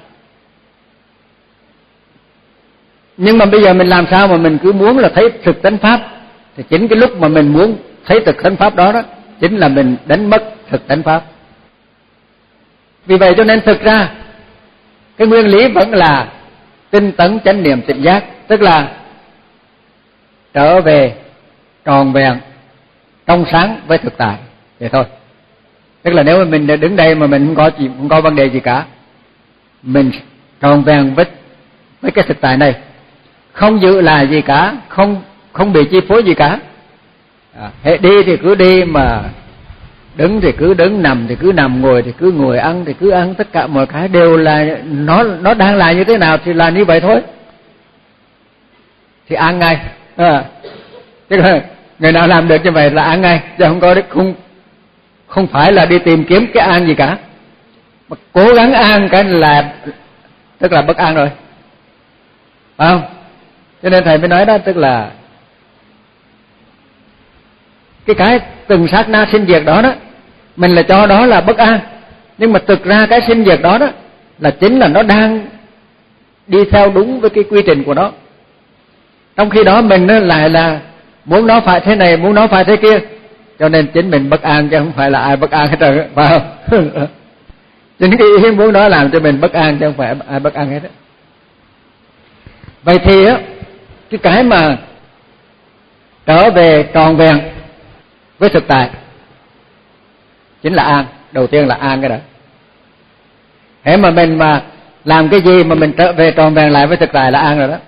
Nhưng mà bây giờ mình làm sao mà mình cứ muốn là thấy thực tánh pháp, thì chính cái lúc mà mình muốn thấy thực tánh pháp đó đó, chính là mình đánh mất thực tánh pháp. Vì vậy cho nên thực ra cái nguyên lý vẫn là tinh tấn chánh niệm tỉnh giác, tức là trở về tròn vẹn trong sáng với thực tại, vậy thôi. Tức là nếu mà mình đứng đây mà mình không có gì, không có vấn đề gì cả, mình tròn vẹn với với cái thực tại này, không giữ lại gì cả, không không bị chi phối gì cả. À, hệ đi thì cứ đi, mà đứng thì cứ đứng, nằm thì cứ nằm, ngồi thì cứ ngồi, ăn thì cứ ăn, tất cả mọi cái đều là nó nó đang là như thế nào thì là như vậy thôi, thì ăn ngay. À, tức là người nào làm được như vậy là ăn ngay, chứ không có không không phải là đi tìm kiếm cái an gì cả. Mà cố gắng an cái là tức là bất an rồi. phải không? Cho nên thầy mới nói đó, tức là cái cái từng sát na sinh diệt đó đó, mình là cho đó là bất an, nhưng mà thực ra cái sinh diệt đó đó là chính là nó đang đi theo đúng với cái quy trình của nó. Trong khi đó mình lại là muốn nó phải thế này, muốn nó phải thế kia, cho nên chính mình bất an chứ không phải là ai bất an hết trơn, phải không? Chính cái ý muốn đó làm cho mình bất an chứ không phải ai bất an hết á. Vậy thì á, cái cái mà trở về tròn vẹn với thực tại chính là an. Đầu tiên là an cái đó. Thế mà mình mà làm cái gì mà mình trở về tròn vẹn lại với thực tại là an rồi đó.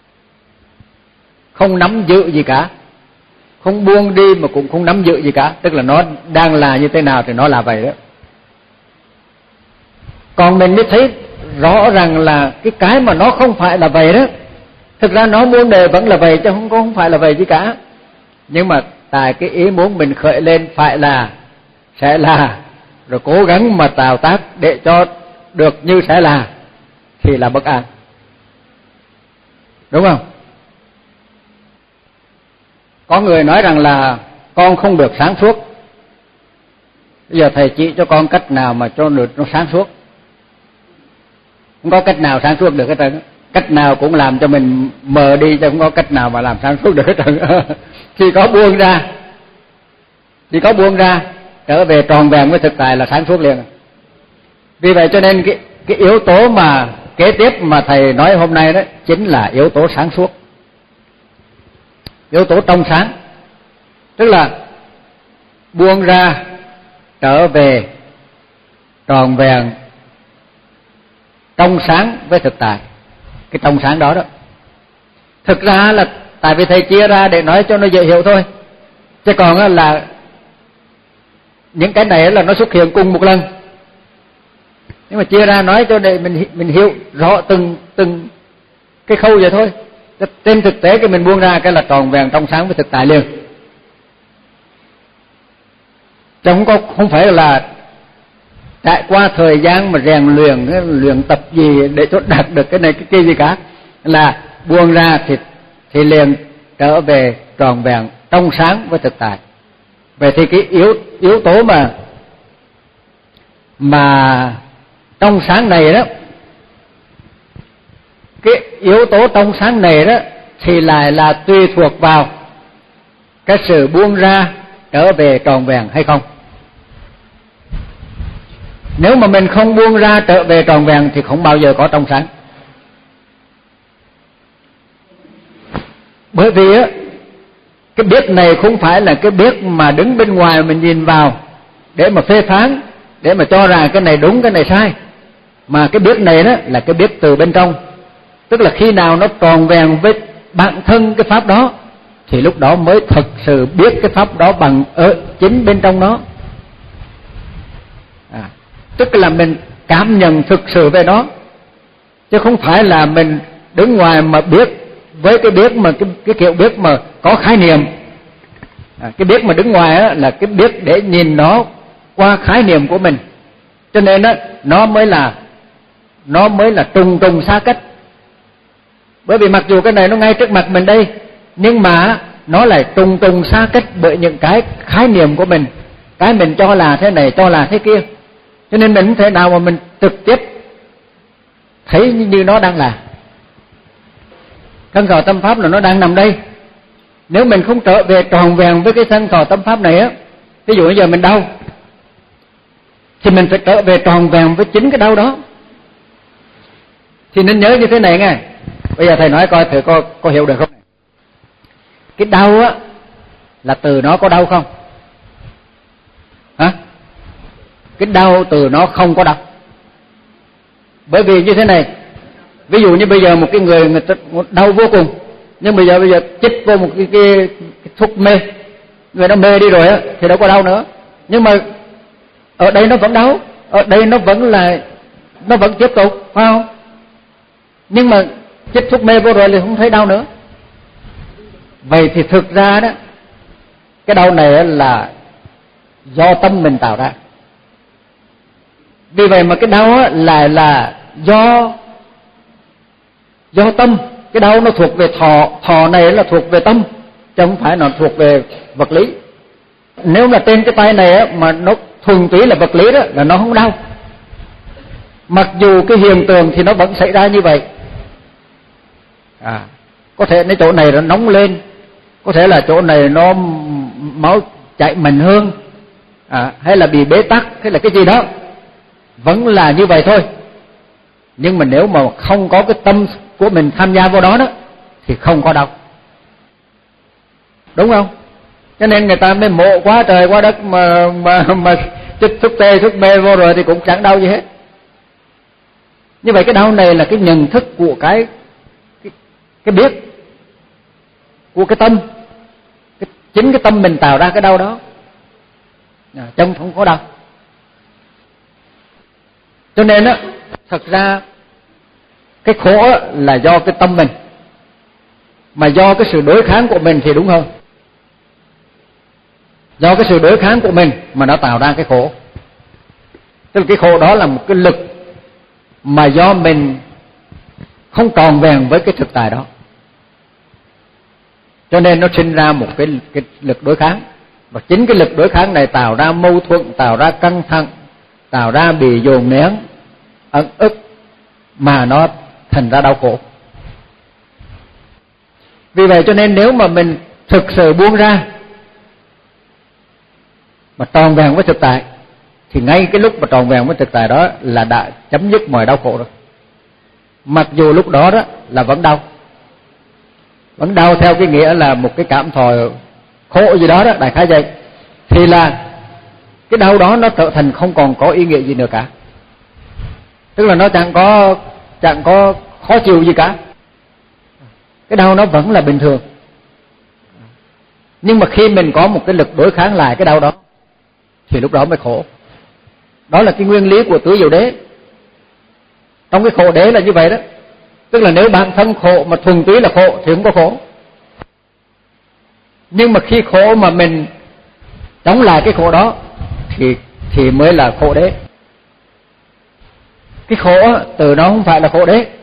Không nắm giữ gì cả, không buông đi mà cũng không nắm giữ gì cả, tức là nó đang là như thế nào thì nó là vậy đó. Còn mình mới thấy rõ ràng là cái cái mà nó không phải là vậy đó, thực ra nó muôn đời vẫn là vậy chứ không có không phải là vậy gì cả. Nhưng mà tại cái ý muốn mình khởi lên phải là, sẽ là, rồi cố gắng mà tạo tác để cho được như sẽ là, thì là bất an. Đúng không? Có người nói rằng là con không được sáng suốt. Bây giờ thầy chỉ cho con cách nào mà cho được nó sáng suốt. Không có cách nào sáng suốt được hết trơn. Cách nào cũng làm cho mình mờ đi, chứ không có cách nào mà làm sáng suốt được hết trơn. Chỉ có buông ra, chỉ có buông ra, trở về tròn vẹn với thực tại là sáng suốt liền. Vì vậy cho nên cái, cái yếu tố mà kế tiếp mà thầy nói hôm nay đó chính là yếu tố sáng suốt, yếu tố trong sáng. Tức là buông ra, trở về tròn vẹn trong sáng với thực tại. Cái trong sáng đó đó, thực ra là tại vì thầy chia ra để nói cho nó dễ hiểu thôi, chứ còn là những cái này là nó xuất hiện cùng một lần, nhưng mà chia ra nói cho để mình mình hiểu rõ từng từng cái khâu vậy thôi. Trên thực tế cái mình buông ra cái là tròn vẹn trong sáng với thực tại liền, chứ không có không phải là trải qua thời gian mà rèn luyện luyện tập gì để cho đạt được cái này cái kia gì cả. Là buông ra thì thì liền trở về tròn vẹn trong sáng với thực tại. Vậy thì cái yếu yếu tố mà mà trong sáng này đó, cái yếu tố trong sáng này đó thì lại là tùy thuộc vào cái sự buông ra trở về tròn vẹn hay không. Nếu mà mình không buông ra trở về tròn vẹn thì không bao giờ có trong sáng. Bởi vì á, cái biết này không phải là cái biết mà đứng bên ngoài mình nhìn vào để mà phê phán, để mà cho rằng cái này đúng cái này sai, mà cái biết này đó là cái biết từ bên trong. Tức là khi nào nó tròn vẹn với bản thân cái pháp đó thì lúc đó mới thực sự biết cái pháp đó bằng ở chính bên trong nó. À, tức là mình cảm nhận thực sự về nó, chứ không phải là mình đứng ngoài mà biết với cái biết mà cái, cái kiểu biết mà có khái niệm. À, cái biết mà đứng ngoài á, là cái biết để nhìn nó qua khái niệm của mình, cho nên á, nó mới là nó mới là trùng trùng xa cách. Bởi vì mặc dù cái này nó ngay trước mặt mình đây, nhưng mà nó lại trùng trùng xa cách bởi những cái khái niệm của mình, cái mình cho là thế này, cho là thế kia. Cho nên mình không thể nào mà mình trực tiếp thấy như nó đang là. Thân khẩu tâm pháp là nó đang nằm đây. Nếu mình không trở về tròn vẹn với cái thân khẩu tâm pháp này á, ví dụ bây giờ mình đau thì mình phải trở về tròn vẹn với chính cái đau đó. Thì nên nhớ như thế này nghe. Bây giờ thầy nói coi thử có, có hiểu được không? Cái đau á là từ nó có đau không? Hả? Cái đau từ nó không có đau. Bởi vì như thế này, ví dụ như bây giờ một cái người người ta đau vô cùng, nhưng bây giờ bây giờ chích vô một cái, cái, cái thuốc mê, người đó mê đi rồi á thì đâu có đau nữa. Nhưng mà ở đây nó vẫn đau, ở đây nó vẫn là nó vẫn tiếp tục, phải không? Nhưng mà chích thuốc mê vô rồi thì không thấy đau nữa. Vậy thì thực ra đó, cái đau này là do tâm mình tạo ra. Vì vậy mà cái đau là là do do tâm cái đau nó thuộc về thọ, thọ này là thuộc về tâm, chứ không phải nó thuộc về vật lý. Nếu là trên cái tay này á, mà nó thuần túy là vật lý đó là nó không đau. Mặc dù cái hiện tượng thì nó vẫn xảy ra như vậy. À, có thể cái chỗ này nó nóng lên, có thể là chỗ này nó máu chảy mạnh hơn, à, hay là bị bế tắc, hay là cái gì đó, vẫn là như vậy thôi. Nhưng mà nếu mà không có cái tâm của mình tham gia vào đó đó thì không có đau, đúng không? Cho nên người ta mới mộ quá trời quá đất mà mà mà chích thuốc tê thuốc mê vô rồi thì cũng chẳng đau gì hết. Như vậy cái đau này là cái nhận thức của cái cái, cái biết của cái tâm, cái, chính cái tâm mình tạo ra cái đau đó, à, trong không có đau. Cho nên á, thật ra cái khổ là do cái tâm mình, mà do cái sự đối kháng của mình thì đúng hơn. Do cái sự đối kháng của mình mà nó tạo ra cái khổ. Tức là cái khổ đó là một cái lực mà do mình không tròn vẹn với cái thực tại đó, cho nên nó sinh ra một cái, cái lực đối kháng. Và chính cái lực đối kháng này tạo ra mâu thuẫn, tạo ra căng thẳng, tạo ra bị dồn nén, ẩn ức, mà nó thành ra đau khổ. Vì vậy cho nên nếu mà mình thực sự buông ra mà tròn vẹn với thực tại, thì ngay cái lúc mà tròn vẹn với thực tại đó là đã chấm dứt mọi đau khổ rồi. Mặc dù lúc đó đó là vẫn đau, vẫn đau theo cái nghĩa là một cái cảm thọ khổ gì đó đó, đại khái vậy, thì là cái đau đó nó trở thành không còn có ý nghĩa gì nữa cả. Tức là nó chẳng có chẳng có khó chịu gì cả. Cái đau nó vẫn là bình thường. Nhưng mà khi mình có một cái lực đối kháng lại cái đau đó thì lúc đó mới khổ. Đó là cái nguyên lý của tứ diệu đế. Trong cái khổ đế là như vậy đó. Tức là nếu bản thân khổ mà thuần túy là khổ thì không có khổ. Nhưng mà khi khổ mà mình chống lại cái khổ đó thì thì mới là khổ đế. Cái khổ từ đó không phải là khổ đế.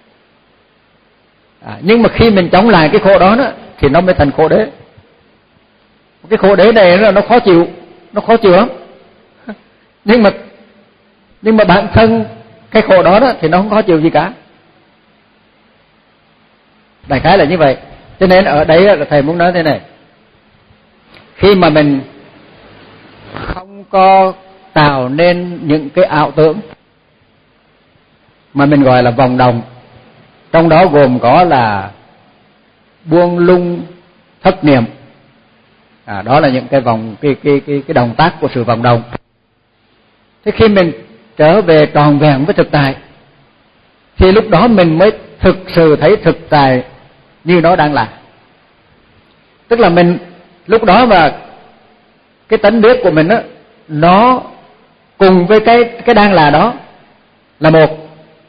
À, nhưng mà khi mình chống lại cái khổ đó, đó thì nó mới thành khổ đế. Cái khổ đế này nó khó chịu, nó khó chịu lắm. Nhưng mà nhưng mà bản thân cái khổ đó, đó thì nó không khó chịu gì cả. Đại khái là như vậy. Cho nên ở đây là thầy muốn nói thế này. Khi mà mình không có tạo nên những cái ảo tưởng mà mình gọi là vòng đồng, trong đó gồm có là buông lung, thất niệm. À, đó là những cái vòng cái cái cái cái động tác của sự vòng đồng. Thế khi mình trở về tròn vẹn với thực tại thì lúc đó mình mới thực sự thấy thực tại như nó đang là. Tức là mình lúc đó mà cái tánh biết của mình á, nó cùng với cái cái đang là đó là một.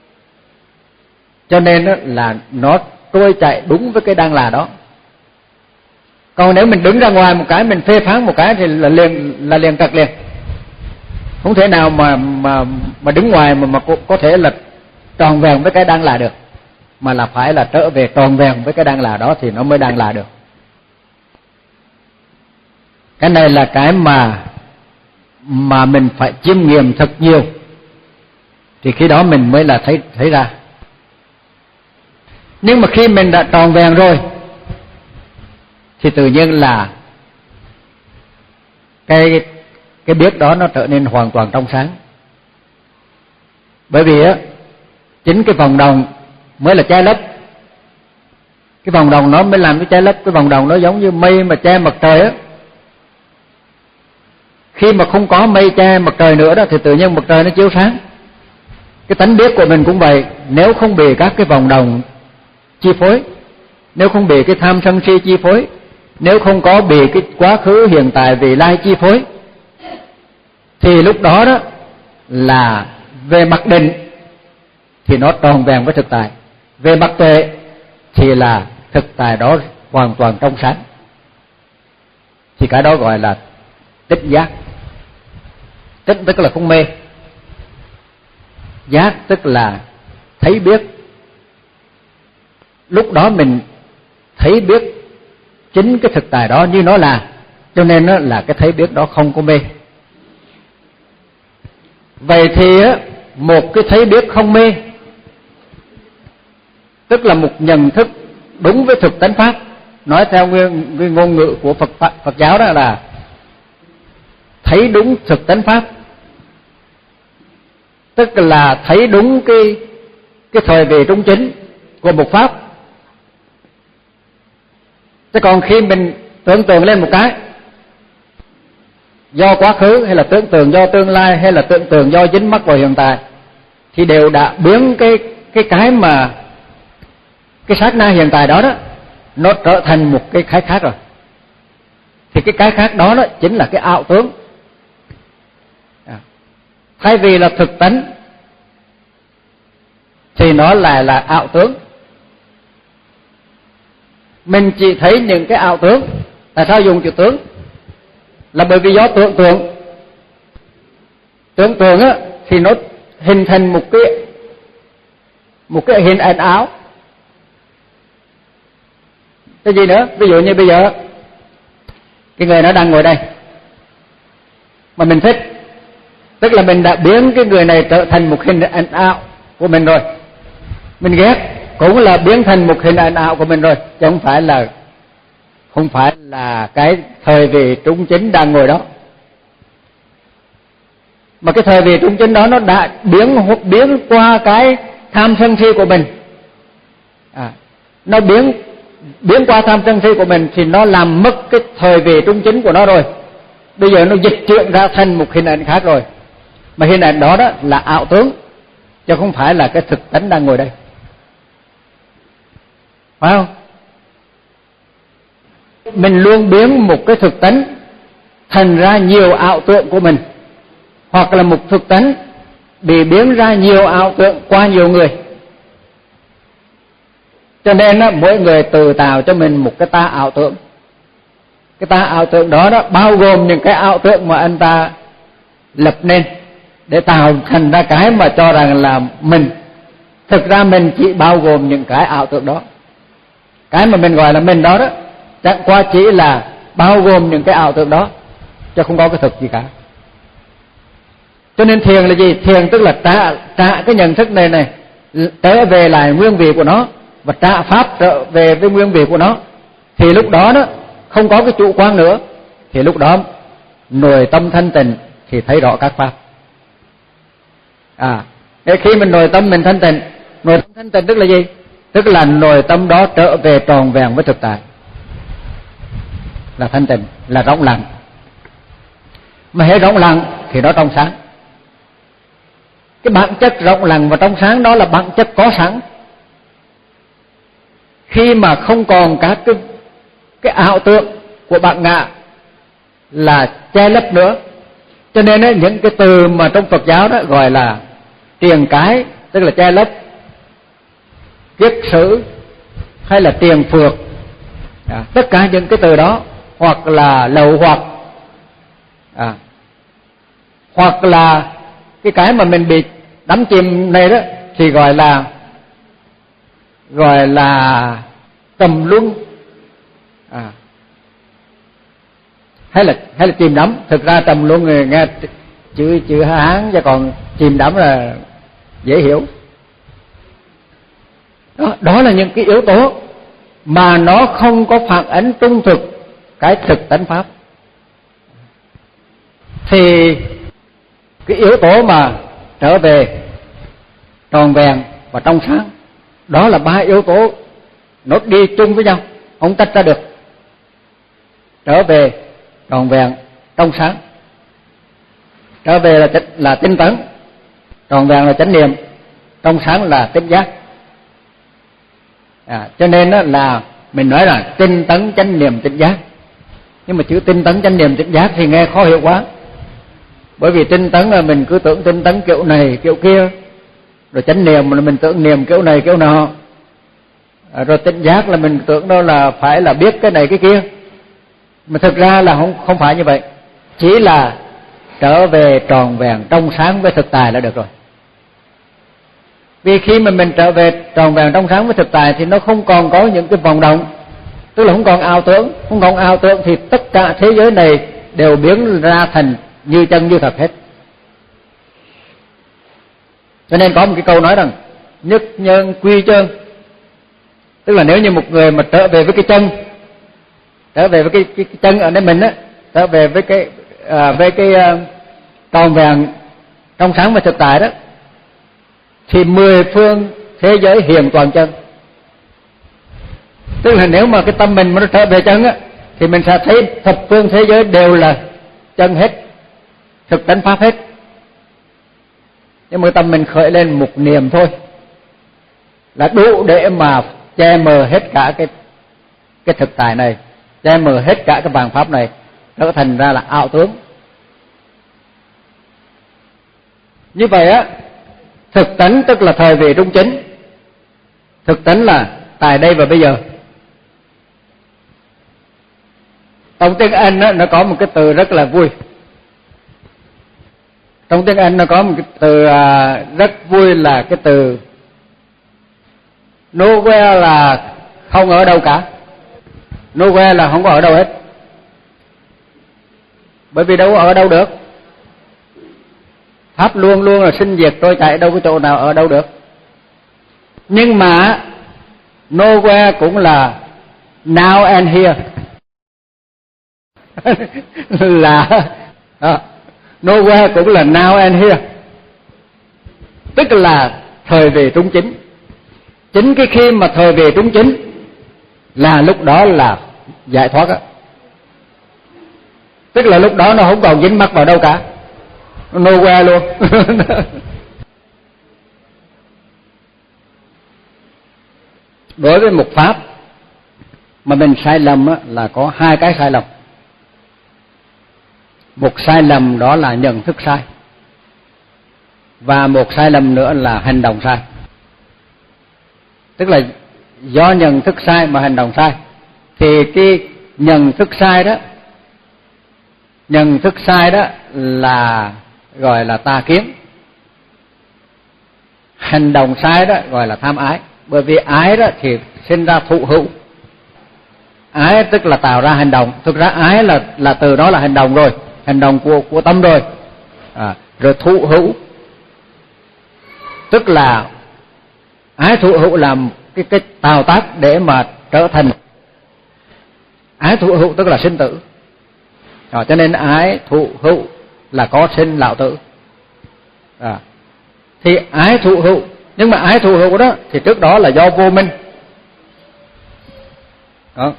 Cho nên á, là nó trôi chạy đúng với cái đang là đó. Còn nếu mình đứng ra ngoài một cái, mình phê phán một cái thì là liền là liền trật liền. Không thể nào mà mà mà đứng ngoài mà mà có, có thể là tròn vẹn với cái đang là được, mà là phải là trở về tròn vẹn với cái đang là đó thì nó mới đang là được. Cái này là cái mà mà mình phải chiêm nghiệm thật nhiều thì khi đó mình mới là thấy thấy ra. Nhưng mà khi mình đã tròn vẹn rồi thì tự nhiên là cái cái biết đó nó trở nên hoàn toàn trong sáng. Bởi vì á, chính cái vòng đồng mới là che lấp. Cái vòng đồng nó mới làm cái che lấp. Cái vòng đồng nó giống như mây mà che mặt trời á. Khi mà không có mây che mặt trời nữa đó thì tự nhiên mặt trời nó chiếu sáng. Cái tánh biết của mình cũng vậy. Nếu không bị các cái vòng đồng chi phối, nếu không bị cái tham sân si chi phối, nếu không có bị cái quá khứ hiện tại vị lai chi phối, thì lúc đó đó là về mặt định thì nó tròn vẹn với thực tại, về mặt tuệ thì là thực tại đó hoàn toàn trong sáng. Thì cái đó gọi là tỉnh giác. Tỉnh tức là không mê, giác tức là thấy biết. lúc đó mình thấy biết chính cái thực tại đó như nó là, cho nên đó là cái thấy biết đó không có mê. Vậy thì á, một cái thấy biết không mê, tức là một nhận thức đúng với thực tánh pháp. Nói theo nguyên, nguyên ngôn ngữ của Phật, Phật Phật giáo đó là thấy đúng thực tánh pháp, tức là thấy đúng cái cái thời về trung chính của một pháp. Chứ còn khi mình tưởng tượng lên một cái do quá khứ, hay là tưởng tượng do tương lai, hay là tưởng tượng do dính mắc vào hiện tại, thì đều đã biến cái cái cái mà cái sát na hiện tại đó đó nó trở thành một cái cái khác rồi. Thì cái cái khác đó đó chính là cái ảo tướng. À, thay vì là thực tánh thì nó lại là ảo tướng. Mình chỉ thấy những cái ảo tướng. Tại sao dùng chữ tướng? Là bởi vì do tưởng tượng. Tưởng tượng á thì nó hình thành một cái một cái hình ảnh ảo. Cái gì nữa? Ví dụ như bây giờ cái người nó đang ngồi đây mà mình thích, tức là mình đã biến cái người này trở thành một hình ảnh ảo của mình rồi. Mình ghét cũng là biến thành một hình ảnh ảo của mình rồi, chứ không phải là không phải là cái thời vị trung chính đang ngồi đó. Mà cái thời vị trung chính đó nó đã biến biến qua cái tham sân si của mình. À, nó biến biến qua tham sân si của mình thì nó làm mất cái thời vị trung chính của nó rồi. Bây giờ nó dịch chuyển ra thành một hình ảnh khác rồi. Mà hình ảnh đó đó là ảo tướng, chứ không phải là cái thực tánh đang ngồi đây. Phải không? Mình luôn biến một cái thực tánh thành ra nhiều ảo tưởng của mình, hoặc là một thực tánh bị biến ra nhiều ảo tưởng qua nhiều người. Cho nên á, mỗi người tự tạo cho mình một cái ta ảo tưởng. Cái ta ảo tưởng đó đó bao gồm những cái ảo tưởng mà anh ta lập nên để tạo thành ra cái mà cho rằng là mình. Thực ra mình chỉ bao gồm những cái ảo tưởng đó. Cái mà mình gọi là mình đó đó chẳng qua chỉ là bao gồm những cái ảo tưởng đó, chứ không có cái thực gì cả. Cho nên thiền là gì? Thiền tức là trả, trả cái nhận thức này này trở về lại nguyên vị của nó, và trả pháp trở về với nguyên vị của nó. Thì lúc đó đó không có cái chủ quan nữa, thì lúc đó nội tâm thanh tịnh thì thấy rõ các pháp. À, để khi mình nội tâm mình thanh tịnh, nội tâm thanh tịnh tức là gì? Tức là nội tâm đó trở về tròn vẹn với thực tại, là thanh tịnh, là rỗng lặng. Mà hễ rỗng lặng thì nó trong sáng. Cái bản chất rộng lặng và trong sáng đó là bản chất có sẵn. Khi mà không còn các cái, cái ảo tưởng của bản ngã là che lấp nữa, cho nên ấy, những cái từ mà trong Phật giáo đó gọi là triền cái, tức là che lấp, kiết sử hay là triền phược, à, tất cả những cái từ đó, hoặc là lậu hoặc, à, hoặc là cái cái mà mình bị đắm chìm này đó thì gọi là gọi là trầm luân, à, hay là hay là chìm đắm. Thực ra trầm luân người nghe chữ chữ Hán, chứ còn chìm đắm là dễ hiểu. Đó, đó là những cái yếu tố mà nó không có phản ánh trung thực cái thực tánh pháp. Thì cái yếu tố mà trở về tròn vẹn và trong sáng, đó là ba yếu tố nó đi chung với nhau, không tách ra được. Trở về tròn vẹn trong sáng, trở về là là tinh tấn, tròn vẹn là chánh niệm, trong sáng là tinh giác. À, cho nên đó là mình nói là tinh tấn chánh niệm tinh giác. Nhưng mà chữ tinh tấn chánh niệm tinh giác thì nghe khó hiểu quá. Bởi vì tinh tấn là mình cứ tưởng tinh tấn kiểu này kiểu kia, rồi chánh niệm là mình tưởng niệm kiểu này kiểu nọ, à, rồi tinh giác là mình tưởng đó là phải là biết cái này cái kia. Mà thực ra là không không phải như vậy, chỉ là trở về tròn vẹn trong sáng với thực tại là được rồi. Vì khi mà mình trở về tròn vẹn trong sáng với thực tại thì nó không còn có những cái vòng động, tức là không còn ảo tưởng. Không còn ảo tưởng thì tất cả thế giới này đều biến ra thành như chân như thật hết. Cho nên có một cái câu nói rằng nhất nhân quy chân, tức là nếu như một người mà trở về với cái chân, trở về với cái, cái, cái chân ở nơi mình á, trở về với cái à, với cái uh, tròn vẹn trong sáng và thực tại đó, thì mười phương thế giới hiện toàn chân. Tức là nếu mà cái tâm mình mà nó trở về chân á, thì mình sẽ thấy thập phương thế giới đều là chân hết, thực tánh pháp hết. Nhưng mà tâm mình khởi lên một niệm thôi là đủ để mà che mờ hết cả cái cái thực tại này, che mờ hết cả cái vạn pháp này, trở thành ra là ảo tướng. Như vậy á, thực tánh tức là thời vị trung chính, thực tánh là tại đây và bây giờ. Trong tiếng Anh á, nó có một cái từ rất là vui. Trong tiếng Anh nó có một cái từ à, rất vui là cái từ nowhere, là không ở đâu cả. Nowhere là không có ở đâu hết. Bởi vì đâu có ở đâu được. Pháp luôn luôn là sinh diệt trôi chảy, đâu có chỗ nào ở đâu được. Nhưng mà nowhere cũng là now and here. Là à, nowhere cũng là now and here, tức là thời về trung chính. Chính cái khi mà thời về trung chính là lúc đó là giải thoát á. Tức là lúc đó nó không còn dính mắc vào đâu cả, nowhere luôn. Đối với một pháp mà mình sai lầm á, là có hai cái sai lầm. Một sai lầm đó là nhận thức sai, và một sai lầm nữa là hành động sai. Tức là do nhận thức sai mà hành động sai. Thì cái nhận thức sai đó, nhận thức sai đó là gọi là tà kiến. Hành động sai đó gọi là tham ái. Bởi vì ái đó thì sinh ra thụ hữu. Ái tức là tạo ra hành động. Thực ra ái là là từ đó là hành động rồi, hành động của của tâm rồi. À, rồi thụ hữu tức là ái thụ hữu làm cái cái tạo tác để mà trở thành ái thụ hữu, tức là sinh tử. À, cho nên ái thụ hữu là có sinh lão tử. À, thì ái thụ hữu, nhưng mà ái thụ hữu đó thì trước đó là do vô minh. Đó.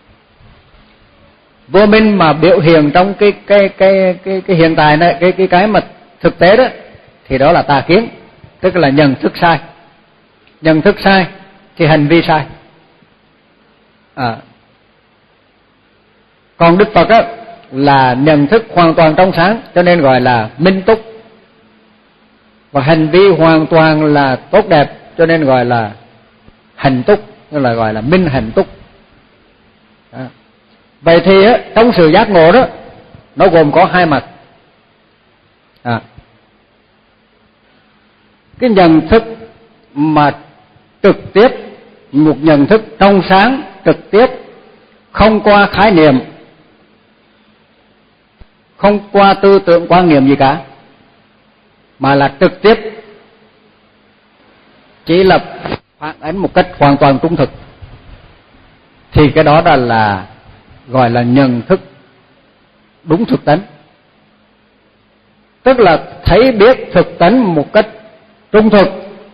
Vô minh mà biểu hiện trong cái cái cái cái cái hiện tại này, cái cái cái mà thực tế đó, thì đó là tà kiến, tức là nhận thức sai. Nhận thức sai thì hành vi sai. À. Còn Đức Phật á là nhận thức hoàn toàn trong sáng, cho nên gọi là minh túc. Và hành vi hoàn toàn là tốt đẹp, cho nên gọi là hành túc, tức là gọi là minh hành túc. Đó. Vậy thì á, trong sự giác ngộ đó, nó gồm có hai mặt. À. Cái nhận thức mà trực tiếp, một nhận thức trong sáng trực tiếp, không qua khái niệm, không qua tư tưởng quan niệm gì cả, mà là trực tiếp, chỉ là phản ánh một cách hoàn toàn trung thực, thì cái đó là, là gọi là nhận thức đúng thực tánh. Tức là thấy biết thực tánh một cách trung thực.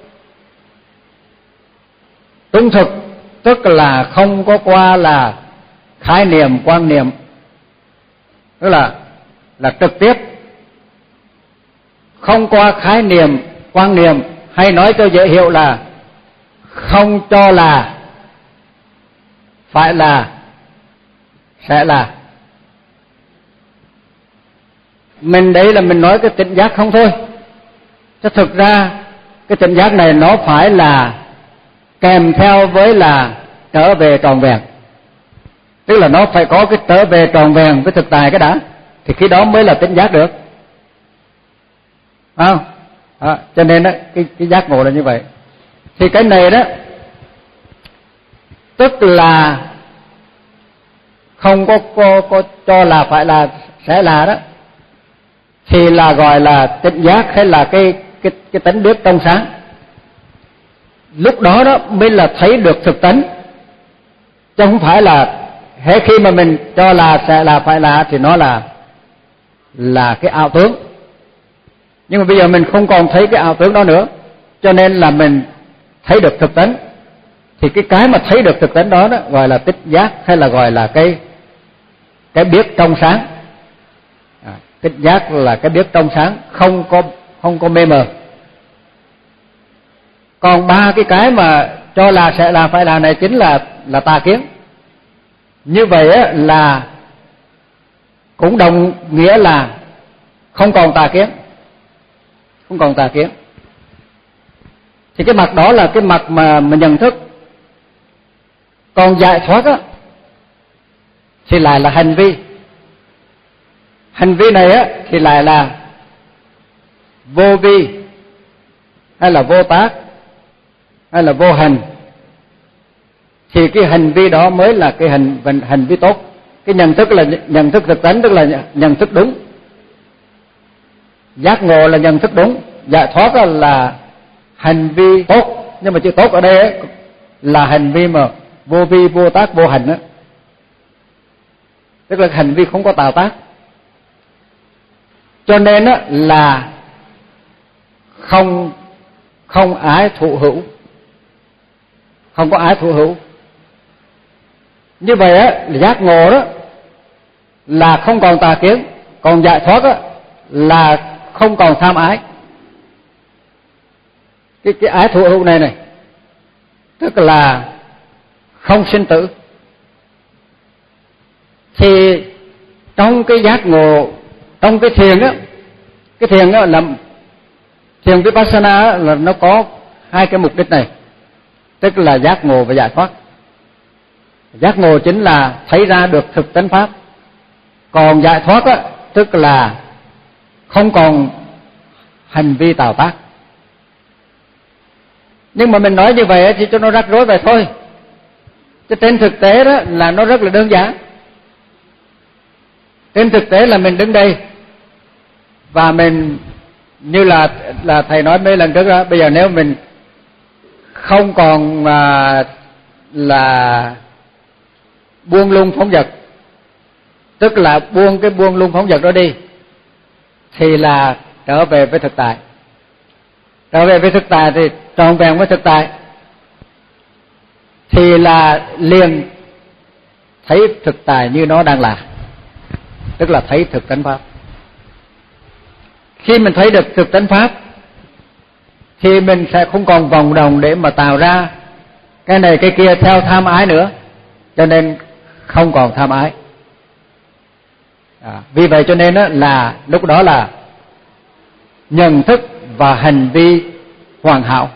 Trung thực tức là không có qua là khái niệm, quan niệm, tức là là trực tiếp, không qua khái niệm, quan niệm, hay nói cho dễ hiểu là không cho là, phải là, sẽ là. Mình đấy là mình nói cái tỉnh giác không thôi, chứ thực ra cái tỉnh giác này nó phải là kèm theo với là trở về tròn vẹn. Tức là nó phải có cái trở về tròn vẹn với thực tại cái đã, thì khi đó mới là tỉnh giác được. À, à, cho nên đó, cái, cái giác ngộ là như vậy. Thì cái này đó tức là không có, có, có cho là phải là sẽ là đó, thì là gọi là tỉnh giác hay là cái cái cái tánh biết trong sáng. Lúc đó đó mới là thấy được thực tánh, chứ không phải là hễ khi mà mình cho là sẽ là phải là thì nó là là cái ảo tướng. Nhưng mà bây giờ mình không còn thấy cái ảo tướng đó nữa, cho nên là mình thấy được thực tánh. Thì cái cái mà thấy được thực tánh đó đó gọi là tích giác hay là gọi là cái cái biết trong sáng. À, tích giác là cái biết trong sáng, không có không có mê mờ. Còn ba cái cái mà cho là sẽ là phải là này chính là là tà kiến. Như vậy á, là cũng đồng nghĩa là không còn tà kiến, không còn tà kiến. Thì cái mặt đó là cái mặt mà mà nhận thức. Còn giải thoát á thì lại là hành vi. Hành vi này á thì lại là vô vi hay là vô tác hay là vô hành. Thì cái hành vi đó mới là cái hành hành vi tốt. Cái nhận thức là nhận thức thực tánh, tức là nhận thức đúng. Giác ngộ là nhận thức đúng, giải thoát là, là hành vi tốt. Nhưng mà chữ tốt ở đây ấy, là hành vi mà vô vi, vô tác, vô hành đó. Tức là hành vi không có tạo tác. Cho nên á, là không không ái thụ hữu, không có ái thụ hữu. Như vậy á, giác ngộ đó là không còn tà kiến, còn giải thoát á là không còn tham ái. Cái cái ái thụ hữu này này tức là không sinh tử. Thì trong cái giác ngộ, trong cái thiền á, cái thiền á là thiền Vipassana á, là nó có hai cái mục đích này, tức là giác ngộ và giải thoát. Giác ngộ chính là thấy ra được thực tánh pháp, còn giải thoát á tức là không còn hành vi tạo tác. Nhưng mà mình nói như vậy thì cho nó rắc rối vậy thôi, chứ trên thực tế đó là nó rất là đơn giản. Trên thực tế là mình đứng đây và mình như là là thầy nói mấy lần trước đó, bây giờ nếu mình không còn mà là buông lung phóng dật, tức là buông cái buông lung phóng dật đó đi, thì là trở về với thực tại. Trở về với thực tại thì tròn vẹn với thực tại, thì là liền thấy thực tại như nó đang là, tức là thấy thực tánh pháp. Khi mình thấy được thực tánh pháp thì mình sẽ không còn vòng đồng để mà tạo ra cái này cái kia theo tham ái nữa, cho nên không còn tham ái. À, vì vậy cho nên đó là lúc đó là nhận thức và hành vi hoàn hảo.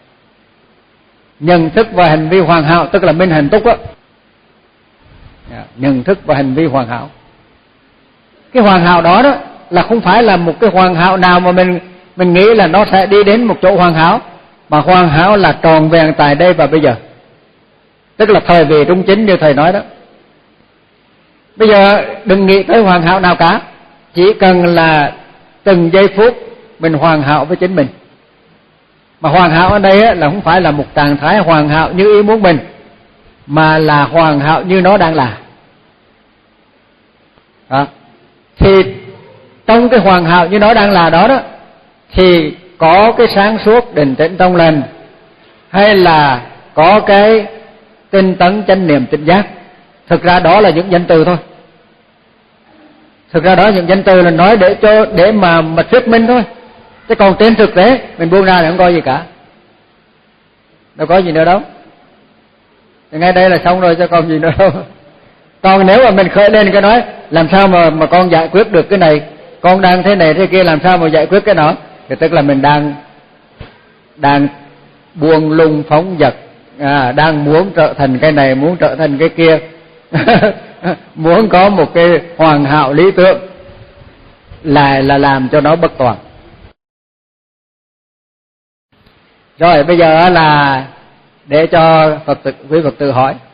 Nhận thức và hành vi hoàn hảo tức là minh hạnh túc á. À, nhận thức và hành vi hoàn hảo. Cái hoàn hảo đó đó là không phải là một cái hoàn hảo nào mà mình mình nghĩ là nó sẽ đi đến một chỗ hoàn hảo, mà hoàn hảo là tròn vẹn tại đây và bây giờ, tức là thời vị trung chính như thầy nói đó. Bây giờ đừng nghĩ tới hoàn hảo nào cả, chỉ cần là từng giây phút mình hoàn hảo với chính mình. Mà hoàn hảo ở đây là không phải là một trạng thái hoàn hảo như ý muốn mình, mà là hoàn hảo như nó đang là. Đó. Thì trong cái hoàn hảo như nó đang là đó đó, thì có cái sáng suốt định tĩnh trong lành, hay là có cái tinh tấn chánh niệm tỉnh giác, thực ra đó là những danh từ thôi. Thực ra đó những danh từ là nói để cho để mà mà thuyết minh thôi, chứ còn trên thực tế mình buông ra thì không có gì cả, đâu có gì nữa đâu. Thì ngay đây là xong rồi, chứ còn gì nữa đâu. Còn nếu mà mình khởi lên cái nói làm sao mà mà con giải quyết được cái này, con đang thế này thế kia, làm sao mà giải quyết cái đó, thì tức là mình đang đang buông lung phóng dật, à, đang muốn trở thành cái này, muốn trở thành cái kia, muốn có một cái hoàn hảo lý tưởng, lại là làm cho nó bất toàn. Rồi bây giờ là để cho Phật tử, quý Phật tử hỏi.